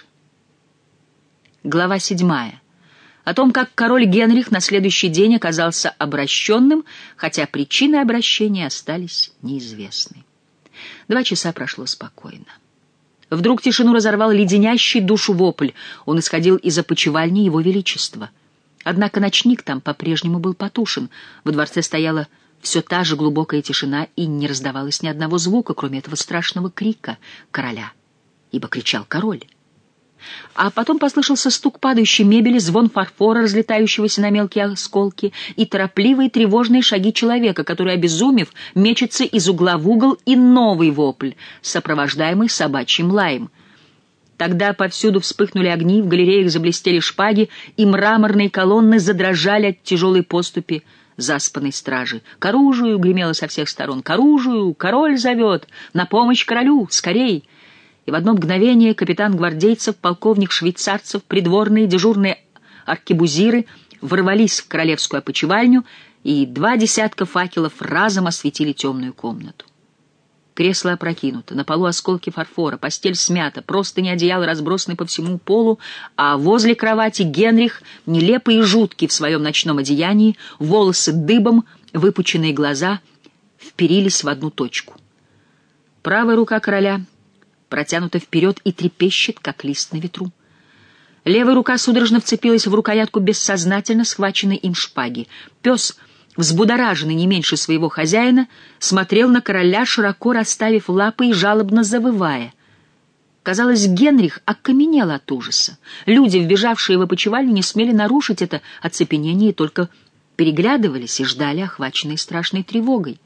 Глава седьмая. О том, как король Генрих на следующий день оказался обращенным, хотя причины обращения остались неизвестны. Два часа прошло спокойно. Вдруг тишину разорвал леденящий душу вопль. Он исходил из опочивальни его величества. Однако ночник там по-прежнему был потушен. Во дворце стояла все та же глубокая тишина, и не раздавалось ни одного звука, кроме этого страшного крика короля, ибо кричал король. А потом послышался стук падающей мебели, звон фарфора, разлетающегося на мелкие осколки, и торопливые тревожные шаги человека, который, обезумев, мечется из угла в угол, и новый вопль, сопровождаемый собачьим лаем. Тогда повсюду вспыхнули огни, в галереях заблестели шпаги, и мраморные колонны задрожали от тяжелой поступи заспанной стражи. «К оружию!» — гремело со всех сторон. «К оружию! Король зовет! На помощь королю! Скорей!» И в одно мгновение капитан гвардейцев, полковник швейцарцев, придворные, дежурные аркебузиры ворвались в королевскую опочивальню, и два десятка факелов разом осветили темную комнату. Кресло опрокинуто, на полу осколки фарфора, постель смята, простыни одеяла разбросаны по всему полу, а возле кровати Генрих, нелепый и жуткий в своем ночном одеянии, волосы дыбом, выпученные глаза вперились в одну точку. Правая рука короля протянута вперед и трепещет, как лист на ветру. Левая рука судорожно вцепилась в рукоятку бессознательно схваченной им шпаги. Пес, взбудораженный не меньше своего хозяина, смотрел на короля, широко расставив лапы и жалобно завывая. Казалось, Генрих окаменел от ужаса. Люди, вбежавшие в опочивальню, не смели нарушить это оцепенение и только переглядывались и ждали, охваченные страшной тревогой.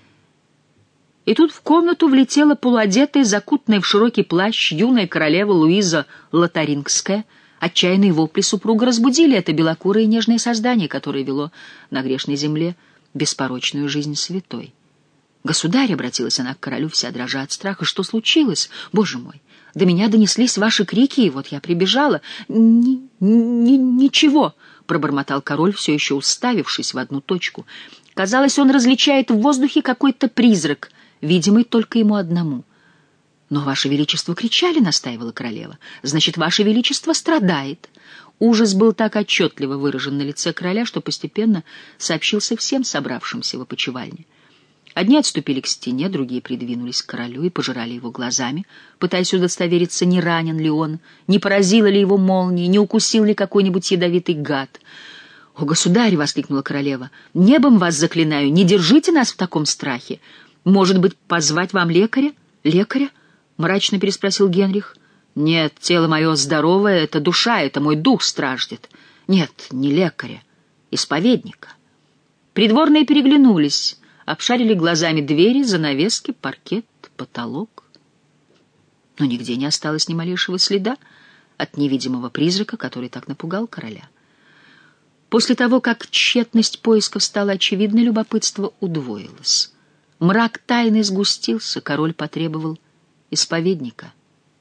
И тут в комнату влетела полуодетая, закутанная в широкий плащ, юная королева Луиза Лотарингская. Отчаянные вопли супруга разбудили это белокурое и нежное создание, которое вело на грешной земле беспорочную жизнь святой. «Государь», — обратилась она к королю, вся дрожа от страха, — «что случилось? Боже мой! До меня донеслись ваши крики, и вот я прибежала». Ни, ни, «Ничего», — пробормотал король, все еще уставившись в одну точку. Казалось, он различает в воздухе какой-то призрак, видимый только ему одному. «Но, Ваше Величество, кричали», — настаивала королева. «Значит, Ваше Величество страдает». Ужас был так отчетливо выражен на лице короля, что постепенно сообщился всем собравшимся в опочивальне. Одни отступили к стене, другие придвинулись к королю и пожирали его глазами, пытаясь удостовериться, не ранен ли он, не поразила ли его молния, не укусил ли какой-нибудь ядовитый гад. «О, государь!» — воскликнула королева. «Небом вас заклинаю, не держите нас в таком страхе. Может быть, позвать вам лекаря?» «Лекаря?» — мрачно переспросил Генрих. «Нет, тело мое здоровое, это душа, это мой дух страждет. Нет, не лекаря, исповедника». Придворные переглянулись, обшарили глазами двери, занавески, паркет, потолок. Но нигде не осталось ни малейшего следа от невидимого призрака, который так напугал короля. После того, как тщетность поисков стала очевидной, любопытство удвоилось. Мрак тайны сгустился, король потребовал исповедника.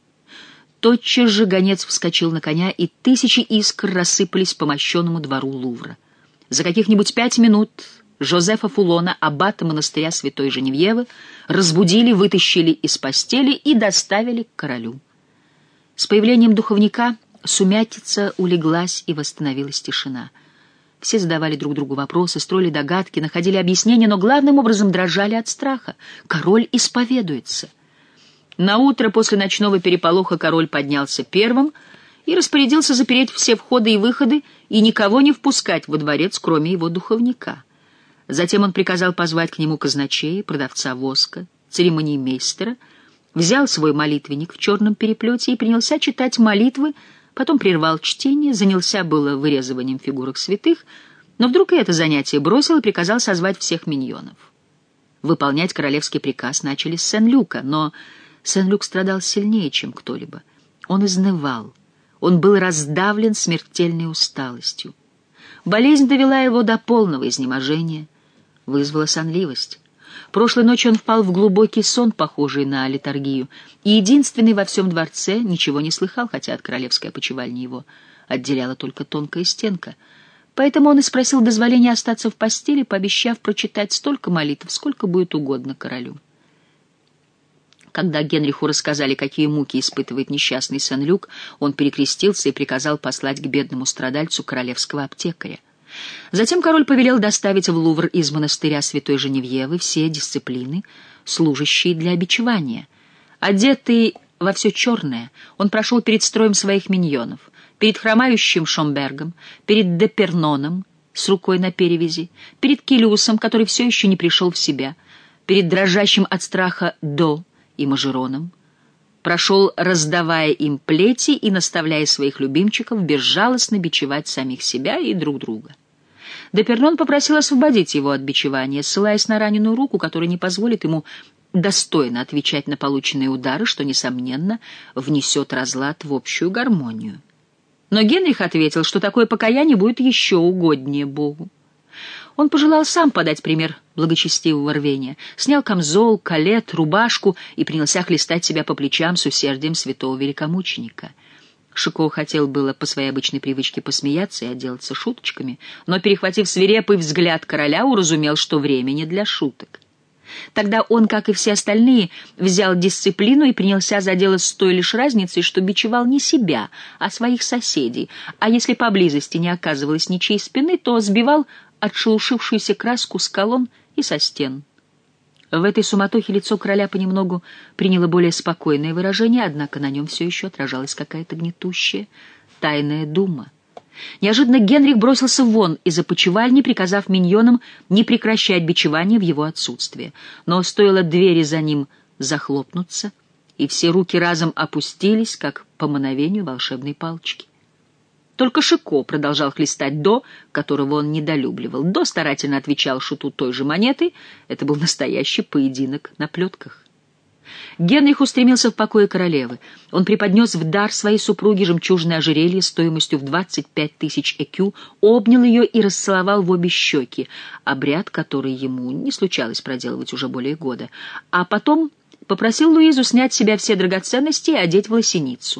Тотчас же гонец вскочил на коня, и тысячи искр рассыпались по мощенному двору Лувра. За каких-нибудь пять минут Жозефа Фулона, аббата монастыря святой Женевьевы, разбудили, вытащили из постели и доставили к королю. С появлением духовника сумятица улеглась, и восстановилась тишина. Все задавали друг другу вопросы, строили догадки, находили объяснения, но главным образом дрожали от страха. Король исповедуется. Наутро после ночного переполоха король поднялся первым и распорядился запереть все входы и выходы и никого не впускать во дворец, кроме его духовника. Затем он приказал позвать к нему казначея, продавца воска, церемониймейстера, взял свой молитвенник в черном переплете и принялся читать молитвы, потом прервал чтение, занялся было вырезыванием фигурок святых, но вдруг и это занятие бросил и приказал созвать всех миньонов. Выполнять королевский приказ начали с Сен-Люка, но Сен-Люк страдал сильнее, чем кто-либо. Он изнывал, он был раздавлен смертельной усталостью. Болезнь довела его до полного изнеможения, вызвала сонливость. Прошлой ночью он впал в глубокий сон, похожий на летаргию, и единственный во всем дворце ничего не слыхал, хотя от королевской опочивальни его отделяла только тонкая стенка. Поэтому он и спросил дозволения остаться в постели, пообещав прочитать столько молитв, сколько будет угодно королю. Когда Генриху рассказали, какие муки испытывает несчастный Сен-Люк, он перекрестился и приказал послать к бедному страдальцу королевского аптекаря. Затем король повелел доставить в Лувр из монастыря святой Женевьевы все дисциплины, служащие для бичевания. Одетый во все черное, он прошел перед строем своих миньонов, перед хромающим Шомбергом, перед Деперноном с рукой на перевязи, перед Келюсом, который все еще не пришел в себя, перед дрожащим от страха До и Мажероном, прошел, раздавая им плети и наставляя своих любимчиков безжалостно бичевать самих себя и друг друга. Депернон попросил освободить его от бичевания, ссылаясь на раненую руку, которая не позволит ему достойно отвечать на полученные удары, что, несомненно, внесет разлад в общую гармонию. Но Генрих ответил, что такое покаяние будет еще угоднее Богу. Он пожелал сам подать пример благочестивого рвения, снял камзол, калет, рубашку и принялся хлестать себя по плечам с усердием святого великомученика. Шико хотел было по своей обычной привычке посмеяться и отделаться шуточками, но, перехватив свирепый взгляд короля, уразумел, что время не для шуток. Тогда он, как и все остальные, взял дисциплину и принялся за дело с той лишь разницей, что бичевал не себя, а своих соседей, а если поблизости не оказывалось ничьей спины, то сбивал отшелушившуюся краску с колонн и со стен. В этой суматохе лицо короля понемногу приняло более спокойное выражение, однако на нем все еще отражалась какая-то гнетущая, тайная дума. Неожиданно Генрих бросился вон из опочивальни, приказав миньонам не прекращать бичевание в его отсутствие. Но стоило двери за ним захлопнуться, и все руки разом опустились, как по мановению волшебной палочки. Только Шико продолжал хлестать До, которого он недолюбливал. До старательно отвечал шуту той же монетой. Это был настоящий поединок на плетках. Генрих устремился в покои королевы. Он преподнес в дар своей супруге жемчужное ожерелье стоимостью в двадцать пять тысяч экю, обнял ее и расцеловал в обе щеки, обряд, который ему не случалось проделывать уже более года, а потом попросил Луизу снять с себя все драгоценности и одеть в лосиницу.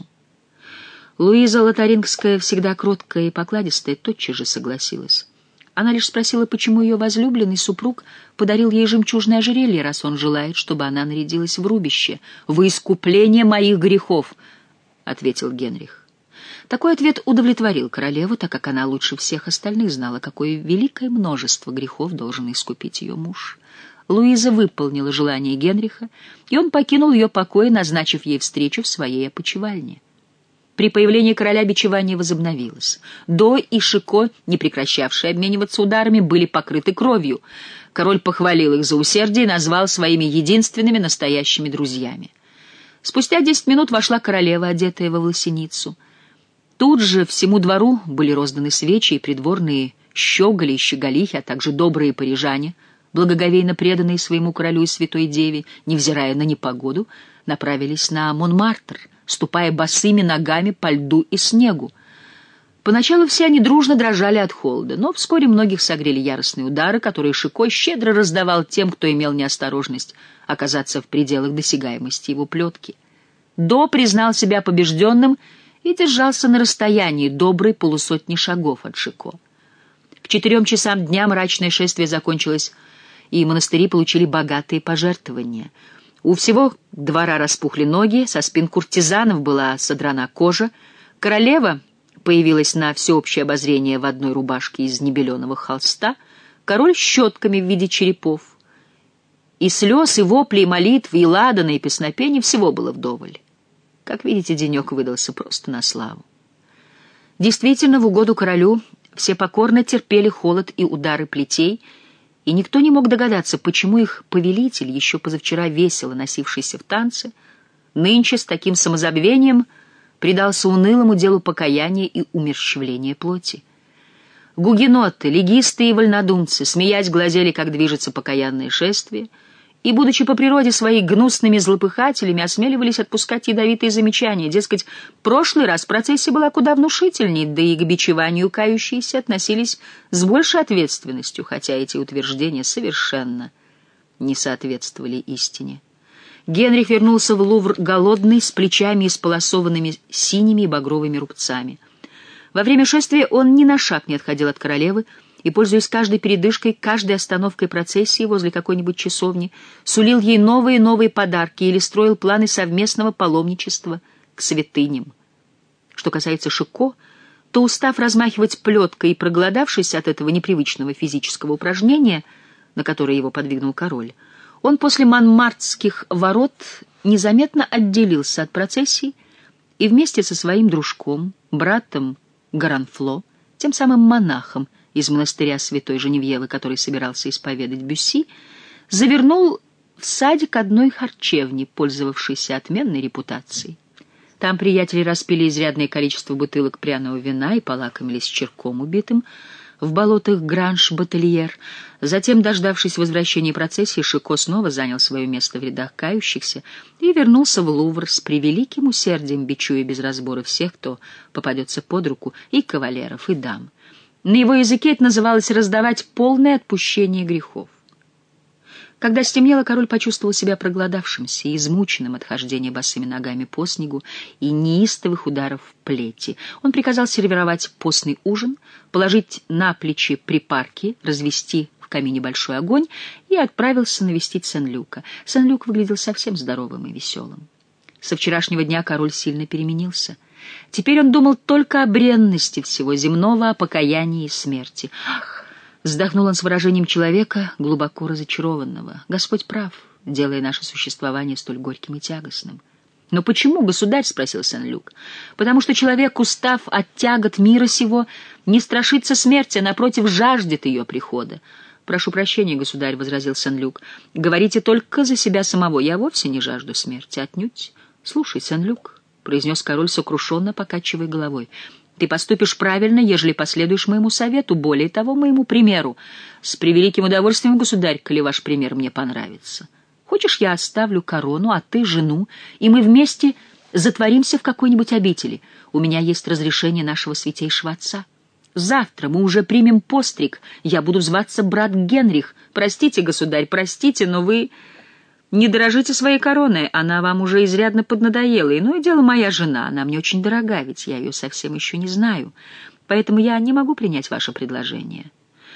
Луиза Лотарингская, всегда кроткая и покладистая, тотчас же согласилась. Она лишь спросила, почему ее возлюбленный супруг подарил ей жемчужное ожерелье, раз он желает, чтобы она нарядилась в рубище. «Во искупление моих грехов», — ответил Генрих. Такой ответ удовлетворил королеву, так как она лучше всех остальных знала, какое великое множество грехов должен искупить ее муж. Луиза выполнила желание Генриха, и он покинул ее покои, назначив ей встречу в своей опочивальне. При появлении короля бичевание возобновилось. До и Шико, не прекращавшие обмениваться ударами, были покрыты кровью. Король похвалил их за усердие и назвал своими единственными настоящими друзьями. Спустя десять минут вошла королева, одетая во власеницу. Тут же всему двору были розданы свечи, и придворные щеголи и щеголихи, а также добрые парижане, благоговейно преданные своему королю и святой деве, невзирая на непогоду, направились на Монмартр, ступая босыми ногами по льду и снегу. Поначалу все они дружно дрожали от холода, но вскоре многих согрели яростные удары, которые Шико щедро раздавал тем, кто имел неосторожность оказаться в пределах досягаемости его плетки. До признал себя побежденным и держался на расстоянии доброй полусотни шагов от Шико. К четырем часам дня мрачное шествие закончилось, и монастыри получили богатые пожертвования. У всего двора распухли ноги, со спин куртизанов была содрана кожа. Королева появилась на всеобщее обозрение в одной рубашке из небеленого холста, король с щетками в виде черепов. И слез, и вопли, и молитвы, и ладана, и песнопений всего было вдоволь. Как видите, денек выдался просто на славу. Действительно, в угоду королю все покорно терпели холод и удары плетей, и никто не мог догадаться, почему их повелитель, еще позавчера весело носившийся в танце, нынче с таким самозабвением предался унылому делу покаяния и умерщвления плоти. Гугеноты, легисты и вольнодумцы, смеясь, глазели, как движется покаянное шествие, и, будучи по природе своей гнусными злопыхателями, осмеливались отпускать ядовитые замечания, дескать, прошлый раз процессия была куда внушительней, да и к бичеванию кающиеся относились с большей ответственностью, хотя эти утверждения совершенно не соответствовали истине. Генрих вернулся в Лувр голодный, с плечами исполосованными синими и багровыми рубцами. Во время шествия он ни на шаг не отходил от королевы, и, пользуясь каждой передышкой, каждой остановкой процессии возле какой-нибудь часовни, сулил ей новые и новые подарки или строил планы совместного паломничества к святыням. Что касается Шико, то, устав размахивать плеткой и проголодавшись от этого непривычного физического упражнения, на которое его подвигнул король, он после Монмартских ворот незаметно отделился от процессии и вместе со своим дружком, братом Гаранфло, тем самым монахом из монастыря святой Женевьевы, который собирался исповедать Бюсси, завернул в садик одной харчевни, пользовавшейся отменной репутацией. Там приятели распили изрядное количество бутылок пряного вина и полакомились черком убитым в болотах Гранж-Батальер. Затем, дождавшись возвращения процессии, Шико снова занял свое место в рядах кающихся и вернулся в Лувр с превеликим усердием, бичуя без разбора всех, кто попадется под руку, и кавалеров, и дам. На его языке это называлось «раздавать полное отпущение грехов». Когда стемнело, король почувствовал себя проголодавшимся и измученным от хождения босыми ногами по снегу и неистовых ударов в плети. Он приказал сервировать постный ужин, положить на плечи припарки, развести в камине большой огонь и отправился навестить Сен-Люка. Сен-Люк выглядел совсем здоровым и веселым. Со вчерашнего дня король сильно переменился. Теперь он думал только о бренности всего земного, о покаянии и смерти. «Ах!» — вздохнул он с выражением человека, глубоко разочарованного. «Господь прав, делая наше существование столь горьким и тягостным». «Но почему, государь?» — спросил Сен-Люк. «Потому что человек, устав от тягот мира сего, не страшится смерти, а, напротив, жаждет ее прихода». «Прошу прощения, государь», — возразил Сен-Люк. «Говорите только за себя самого. Я вовсе не жажду смерти, отнюдь». «Слушай, Сен-Люк», — произнес король, сокрушенно покачивая головой, — Ты поступишь правильно, ежели последуешь моему совету, более того, моему примеру. С превеликим удовольствием, государь, коли ваш пример мне понравится. Хочешь, я оставлю корону, а ты — жену, и мы вместе затворимся в какой-нибудь обители. У меня есть разрешение нашего святейшего отца. Завтра мы уже примем постриг. Я буду зваться брат Генрих. Простите, государь, простите, но вы не дорожите своей короной. Она вам уже изрядно поднадоела. Иное дело моя жена. Она мне очень дорога, ведь я ее совсем еще не знаю. Поэтому я не могу принять ваше предложение.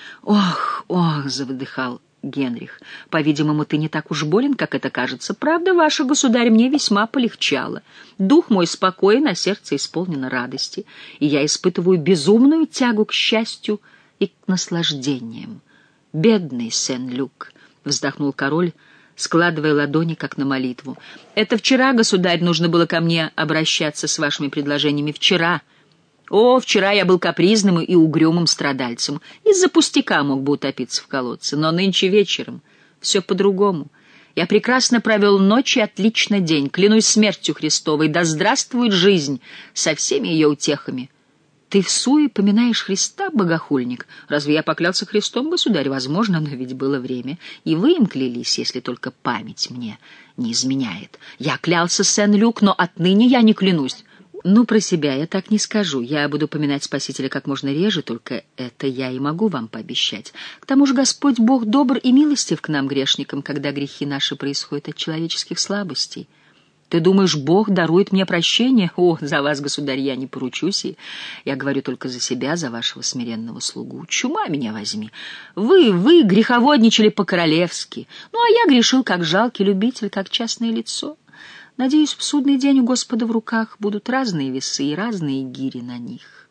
Ох, ох, завдыхал Генрих. По-видимому, ты не так уж болен, как это кажется. Правда, ваше, государь, мне весьма полегчало. Дух мой спокоен, а сердце исполнено радости, и я испытываю безумную тягу к счастью и к наслаждениям. Бедный Сен-Люк, вздохнул король, складывая ладони, как на молитву. Это вчера, государь, нужно было ко мне обращаться с вашими предложениями. Вчера. О, вчера я был капризным и угрюмым страдальцем. Из-за пустяка мог бы утопиться в колодце. Но нынче вечером все по-другому. Я прекрасно провел ночь и отлично день. Клянусь смертью Христовой. Да здравствует жизнь со всеми ее утехами. Ты в суе поминаешь Христа, богохульник? Разве я поклялся Христом, государь? Возможно, но ведь было время. И вы им клялись, если только память мне не изменяет. Я клялся, Сен-Люк, но отныне я не клянусь. Ну, про себя я так не скажу. Я буду поминать Спасителя как можно реже, только это я и могу вам пообещать. К тому же Господь Бог добр и милостив к нам, грешникам, когда грехи наши происходят от человеческих слабостей. Ты думаешь, Бог дарует мне прощение? О, за вас, государь, я не поручусь, и я говорю только за себя, за вашего смиренного слугу. Чума меня возьми. Вы, вы греховодничали по-королевски, ну, а я грешил как жалкий любитель, как частное лицо. Надеюсь, в судный день у Господа в руках будут разные весы и разные гири на них.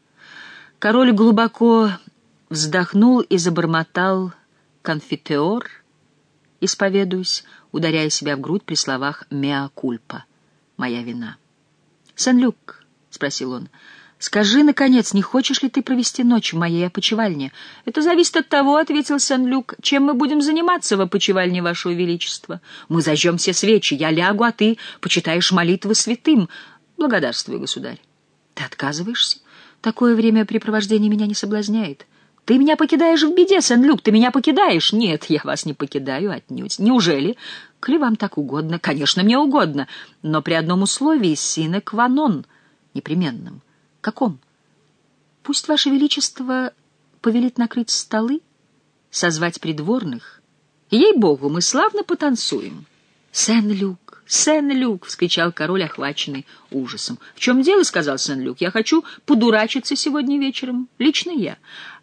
Король глубоко вздохнул и забормотал «конфитеор», исповедуясь, ударяя себя в грудь при словах «меа кульпа» — «моя вина». «Сен-Люк», — спросил он, — «скажи, наконец, не хочешь ли ты провести ночь в моей опочивальне?» «Это зависит от того, — ответил Сен-Люк, — чем мы будем заниматься в опочивальне вашего величества. Мы зажжем все свечи, я лягу, а ты почитаешь молитвы святым. Благодарствую, государь». «Ты отказываешься? Такое времяпрепровождение меня не соблазняет». «Ты меня покидаешь в беде, Сен-Люк, ты меня покидаешь!» «Нет, я вас не покидаю отнюдь. Неужели? Коли вам так угодно?» «Конечно, мне угодно, но при одном условии, sine qua non, непременном». «Каком?» «Пусть Ваше Величество повелит накрыть столы, созвать придворных. Ей-богу, мы славно потанцуем». «Сен-Люк, Сен-Люк!» — вскричал король, охваченный ужасом. «В чем дело?» — сказал Сен-Люк. «Я хочу подурачиться сегодня вечером. Лично я.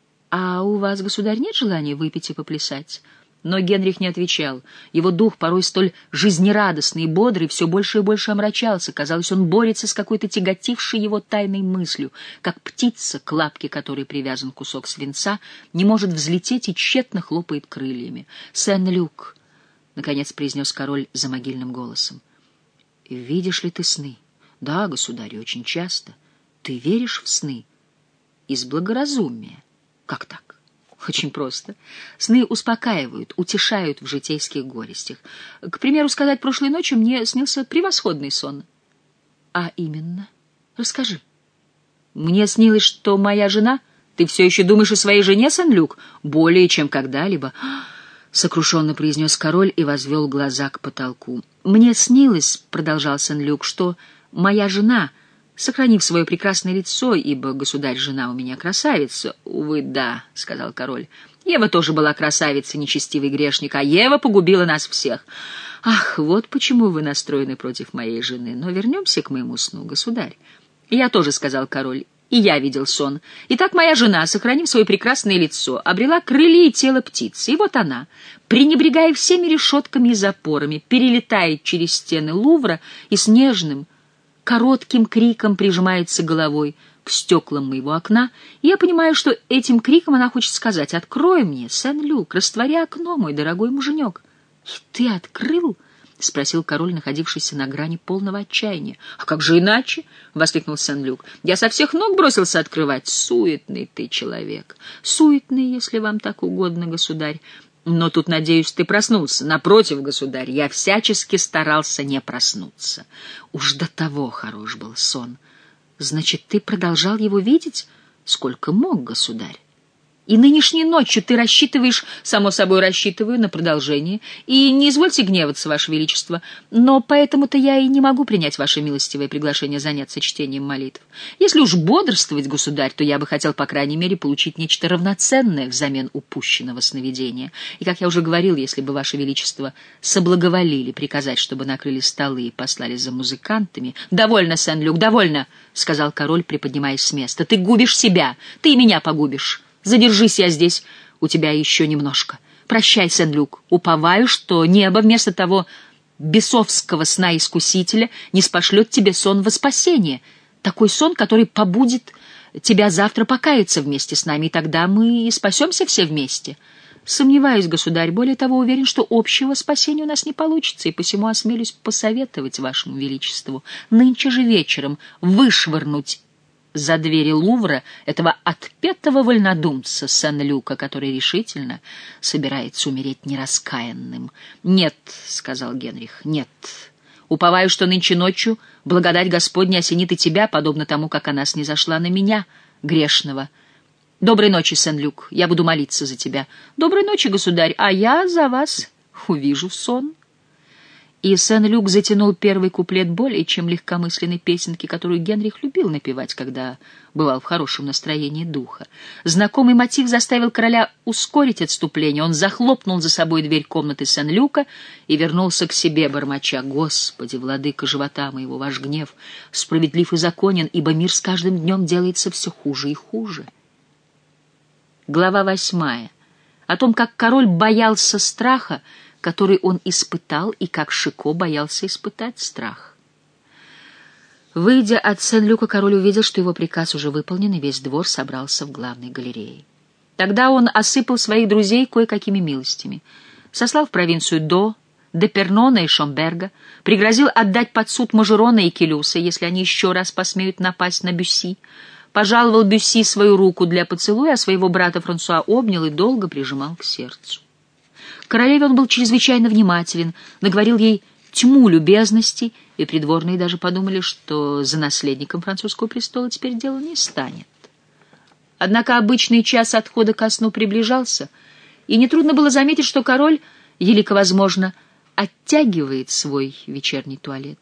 А у вас, государь, нет желания выпить и поплясать?» Но Генрих не отвечал. Его дух, порой столь жизнерадостный и бодрый, все больше и больше омрачался. Казалось, он борется с какой-то тяготившей его тайной мыслью, как птица, к лапке которой привязан кусок свинца, не может взлететь и тщетно хлопает крыльями. «Сен-Люк», — наконец произнес король замогильным голосом, — «видишь ли ты сны?» «Да, государь, очень часто». «Ты веришь в сны?» «Из благоразумия». «Как так?» «Очень просто. Сны успокаивают, утешают в житейских горестях. К примеру, сказать, прошлой ночью мне снился превосходный сон». «А именно? Расскажи». «Мне снилось, что моя жена...» «Ты все еще думаешь о своей жене, Сен-Люк?» «Более чем когда-либо», — сокрушенно произнес король и возвел глаза к потолку. «Мне снилось, — продолжал Сен-Люк, — что моя жена, сохранив свое прекрасное лицо, ибо, государь, жена у меня красавица...» «Увы, да, — сказал король, — Ева тоже была красавицей, нечестивый грешник, а Ева погубила нас всех. Ах, вот почему вы настроены против моей жены. Но вернемся к моему сну, государь». «Я тоже, — сказал король, — и я видел сон. Итак, моя жена, сохранив свое прекрасное лицо, обрела крылья и тело птицы, и вот она, пренебрегая всеми решетками и запорами, перелетает через стены Лувра и с нежным, коротким криком прижимается головой к стеклам моего окна, и я понимаю, что этим криком она хочет сказать: «Открой мне, Сен-Люк, раствори окно, мой дорогой муженек». «И ты открыл?» — спросил король, находившийся на грани полного отчаяния. «А как же иначе?» — воскликнул Сен-Люк. «Я со всех ног бросился открывать. Суетный ты человек». «Суетный, если вам так угодно, государь. Но тут, надеюсь, ты проснулся». «Напротив, государь, я всячески старался не проснуться. Уж до того хорош был сон». Значит, ты продолжал его видеть? Сколько мог, государь. И нынешней ночью ты рассчитываешь, само собой рассчитываю, на продолжение. И не извольте гневаться, Ваше Величество, но поэтому-то я и не могу принять ваше милостивое приглашение заняться чтением молитв. Если уж бодрствовать, государь, то я бы хотел, по крайней мере, получить нечто равноценное взамен упущенного сновидения. И, как я уже говорил, если бы Ваше Величество соблаговолили приказать, чтобы накрыли столы и послали за музыкантами... — Довольно, Сен-Люк, довольно, — сказал король, приподнимаясь с места. — Ты губишь себя, ты и меня погубишь. Задержись я здесь у тебя еще немножко. Прощай, Сен-Люк. Уповаю, что небо вместо того бесовского сна-искусителя не спошлет тебе сон во спасение. Такой сон, который побудит тебя завтра покаяться вместе с нами, и тогда мы и спасемся все вместе. Сомневаюсь, государь, более того, уверен, что общего спасения у нас не получится, и посему осмелюсь посоветовать вашему величеству нынче же вечером вышвырнуть за двери Лувра этого отпетого вольнодумца Сен-Люка, который решительно собирается умереть нераскаянным. — Нет, — сказал Генрих, — нет. Уповаю, что нынче ночью благодать Господня осенит и тебя, подобно тому, как она снизошла на меня, грешного. Доброй ночи, Сен-Люк, я буду молиться за тебя. Доброй ночи, государь, а я за вас увижу сон. И Сен-Люк затянул первый куплет более чем легкомысленной песенки, которую Генрих любил напевать, когда бывал в хорошем настроении духа. Знакомый мотив заставил короля ускорить отступление. Он захлопнул за собой дверь комнаты Сен-Люка и вернулся к себе, бормоча: «Господи, владыка живота моего, ваш гнев справедлив и законен, ибо мир с каждым днем делается все хуже и хуже». Глава восьмая. О том, как король боялся страха, который он испытал, и как Шико боялся испытать страх. Выйдя от Сен-Люка, король увидел, что его приказ уже выполнен, и весь двор собрался в главной галерее. Тогда он осыпал своих друзей кое-какими милостями. Сослал в провинцию До, Депернона и Шомберга, пригрозил отдать под суд Мажерона и Келюса, если они еще раз посмеют напасть на Бюсси, пожаловал Бюсси свою руку для поцелуя, а своего брата Франсуа обнял и долго прижимал к сердцу. Королеве он был чрезвычайно внимателен, наговорил ей тьму любезностей, и придворные даже подумали, что за наследником французского престола теперь дело не станет. Однако обычный час отхода ко сну приближался, и нетрудно было заметить, что король, елико возможно, оттягивает свой вечерний туалет.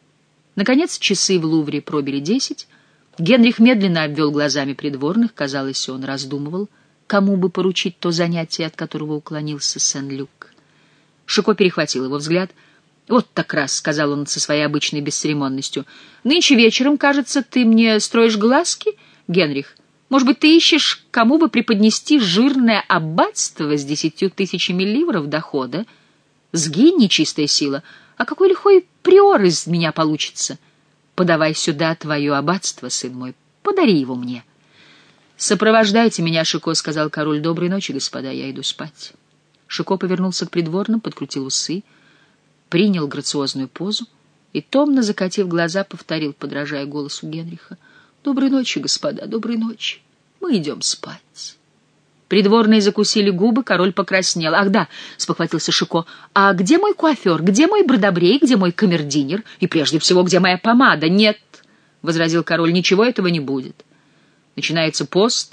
Наконец часы в Лувре пробили десять. Генрих медленно обвел глазами придворных, казалось, он раздумывал, кому бы поручить то занятие, от которого уклонился Сен-Люк. Шико перехватил его взгляд. «Вот так раз», — сказал он со своей обычной бесцеремонностью. «Нынче вечером, кажется, ты мне строишь глазки, Генрих? Может быть, ты ищешь, кому бы преподнести жирное аббатство с десятью тысячами ливров дохода? Сгинь, нечистая сила, а какой лихой приор из меня получится? Подавай сюда твое аббатство, сын мой, подари его мне». «Сопровождайте меня, Шико», — сказал король. «Доброй ночи, господа, я иду спать». Шико повернулся к придворным, подкрутил усы, принял грациозную позу и, томно закатив глаза, повторил, подражая голосу Генриха: «Доброй ночи, господа, доброй ночи. Мы идем спать». Придворные закусили губы, король покраснел. «Ах да», — спохватился Шико, — «а где мой куафер, где мой бродобрей, где мой камердинер и, прежде всего, где моя помада?» «Нет», — возразил король, — «ничего этого не будет. Начинается пост,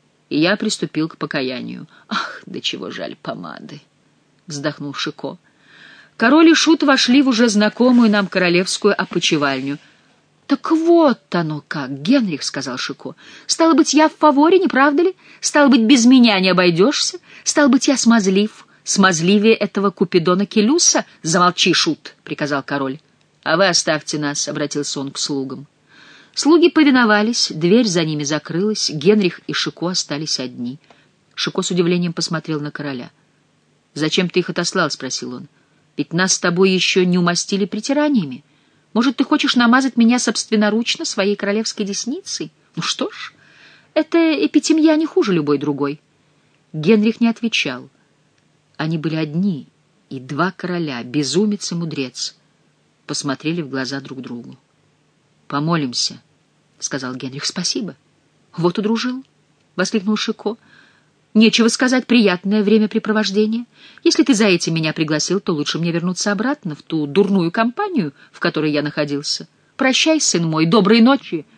и я приступил к покаянию». «Ах, до чего жаль помады!» — вздохнул Шико. Король и шут вошли в уже знакомую нам королевскую опочивальню. «Так вот оно как, Генрих», — сказал Шико. «Стало быть, я в фаворе, не правда ли? Стало быть, без меня не обойдешься? Стало быть, я смазлив, смазливее этого Купидона Келюса?» «Замолчи, шут», — приказал король. «А вы оставьте нас», — обратился он к слугам. Слуги повиновались, дверь за ними закрылась, Генрих и Шико остались одни. Шико с удивлением посмотрел на короля. «Зачем ты их отослал?» — спросил он. «Ведь нас с тобой еще не умастили притираниями. Может, ты хочешь намазать меня собственноручно своей королевской десницей? Ну что ж, эта эпитемья не хуже любой другой». Генрих не отвечал. Они были одни, и два короля, безумец и мудрец, посмотрели в глаза друг другу. «Помолимся», — сказал Генрих. «Спасибо. Вот удружил», — воскликнул Шико. «Нечего сказать, приятное времяпрепровождение. Если ты за этим меня пригласил, то лучше мне вернуться обратно в ту дурную компанию, в которой я находился. Прощай, сын мой, доброй ночи».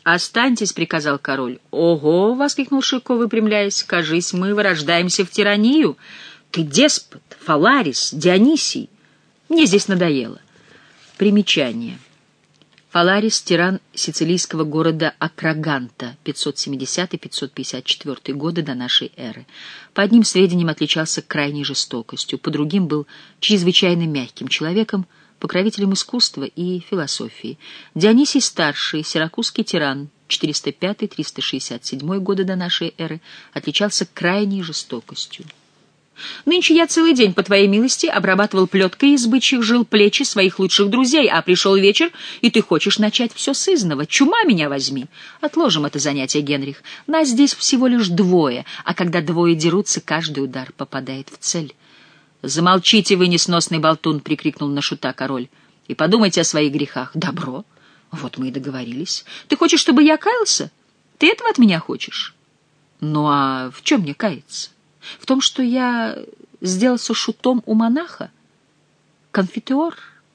«Останьтесь», — приказал король. «Ого!» — воскликнул Шико, выпрямляясь. «Кажись, мы вырождаемся в тиранию. Ты деспот, Фаларис, Дионисий. Мне здесь надоело». Примечание. Фаларис — тиран сицилийского города Акраганта, пятьсот семидесятый — пятьсот пятьдесят четвёртый годы до нашей эры. По одним сведениям отличался крайней жестокостью, по другим был чрезвычайно мягким человеком, покровителем искусства и философии. Дионисий Старший, сиракузский тиран, четыреста пятый — триста шестьдесят седьмой годы до нашей эры, отличался крайней жестокостью. «Нынче я целый день, по твоей милости, обрабатывал плеткой из бычьих жил плечи своих лучших друзей, а пришел вечер, и ты хочешь начать все с изного. Чума меня возьми!» «Отложим это занятие, Генрих. Нас здесь всего лишь двое, а когда двое дерутся, каждый удар попадает в цель». «Замолчите вы, несносный болтун!» — прикрикнул на шута король. «И подумайте о своих грехах». «Добро. Вот мы и договорились. Ты хочешь, чтобы я каялся? Ты этого от меня хочешь?» «Ну а в чем мне каяться? В том, что я сделался шутом у монаха? Конфитеор?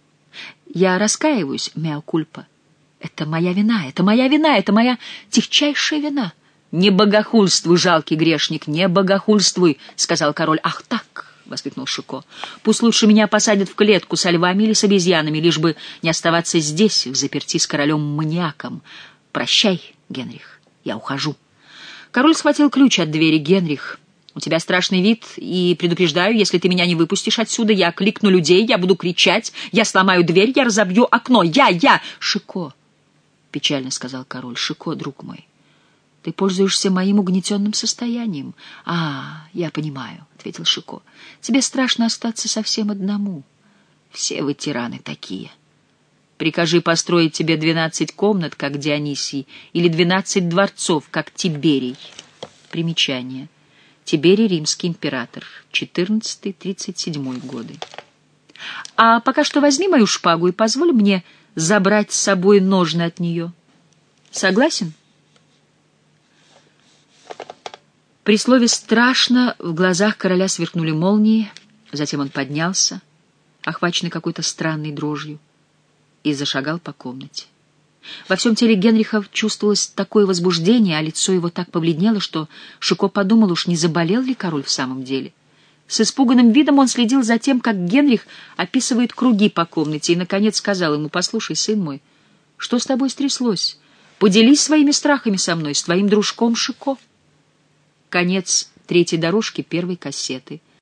Я раскаиваюсь, меа кульпа. Это моя вина, это моя вина, это моя тихчайшая вина». «Не богохульствуй, жалкий грешник, не богохульствуй!» — сказал король. «Ах так!» — воскликнул Шико. «Пусть лучше меня посадят в клетку со львами или с обезьянами, лишь бы не оставаться здесь, взаперти с королем-маниаком. Прощай, Генрих, я ухожу». Король схватил ключ от двери. «Генрих, у тебя страшный вид, и предупреждаю, если ты меня не выпустишь отсюда, я кликну людей, я буду кричать, я сломаю дверь, я разобью окно. Я, я!» «Шико!» — печально сказал король. «Шико, друг мой, ты пользуешься моим угнетенным состоянием». «А, я понимаю», — ответил Шико. «Тебе страшно остаться совсем одному. Все вы тираны такие. Прикажи построить тебе двенадцать комнат, как Дионисий, или двенадцать дворцов, как Тиберий». Примечание. Тиберий — римский император, четырнадцатый — тридцать седьмой годы. «А пока что возьми мою шпагу и позволь мне забрать с собой ножны от нее. Согласен?» При слове «страшно» в глазах короля сверкнули молнии, затем он поднялся, охваченный какой-то странной дрожью, и зашагал по комнате. Во всем теле Генриха чувствовалось такое возбуждение, а лицо его так побледнело, что Шико подумал, уж не заболел ли король в самом деле. С испуганным видом он следил за тем, как Генрих описывает круги по комнате, и, наконец, сказал ему: «Послушай, сын мой, что с тобой стряслось? Поделись своими страхами со мной, с твоим дружком Шико». Конец третьей дорожки первой кассеты.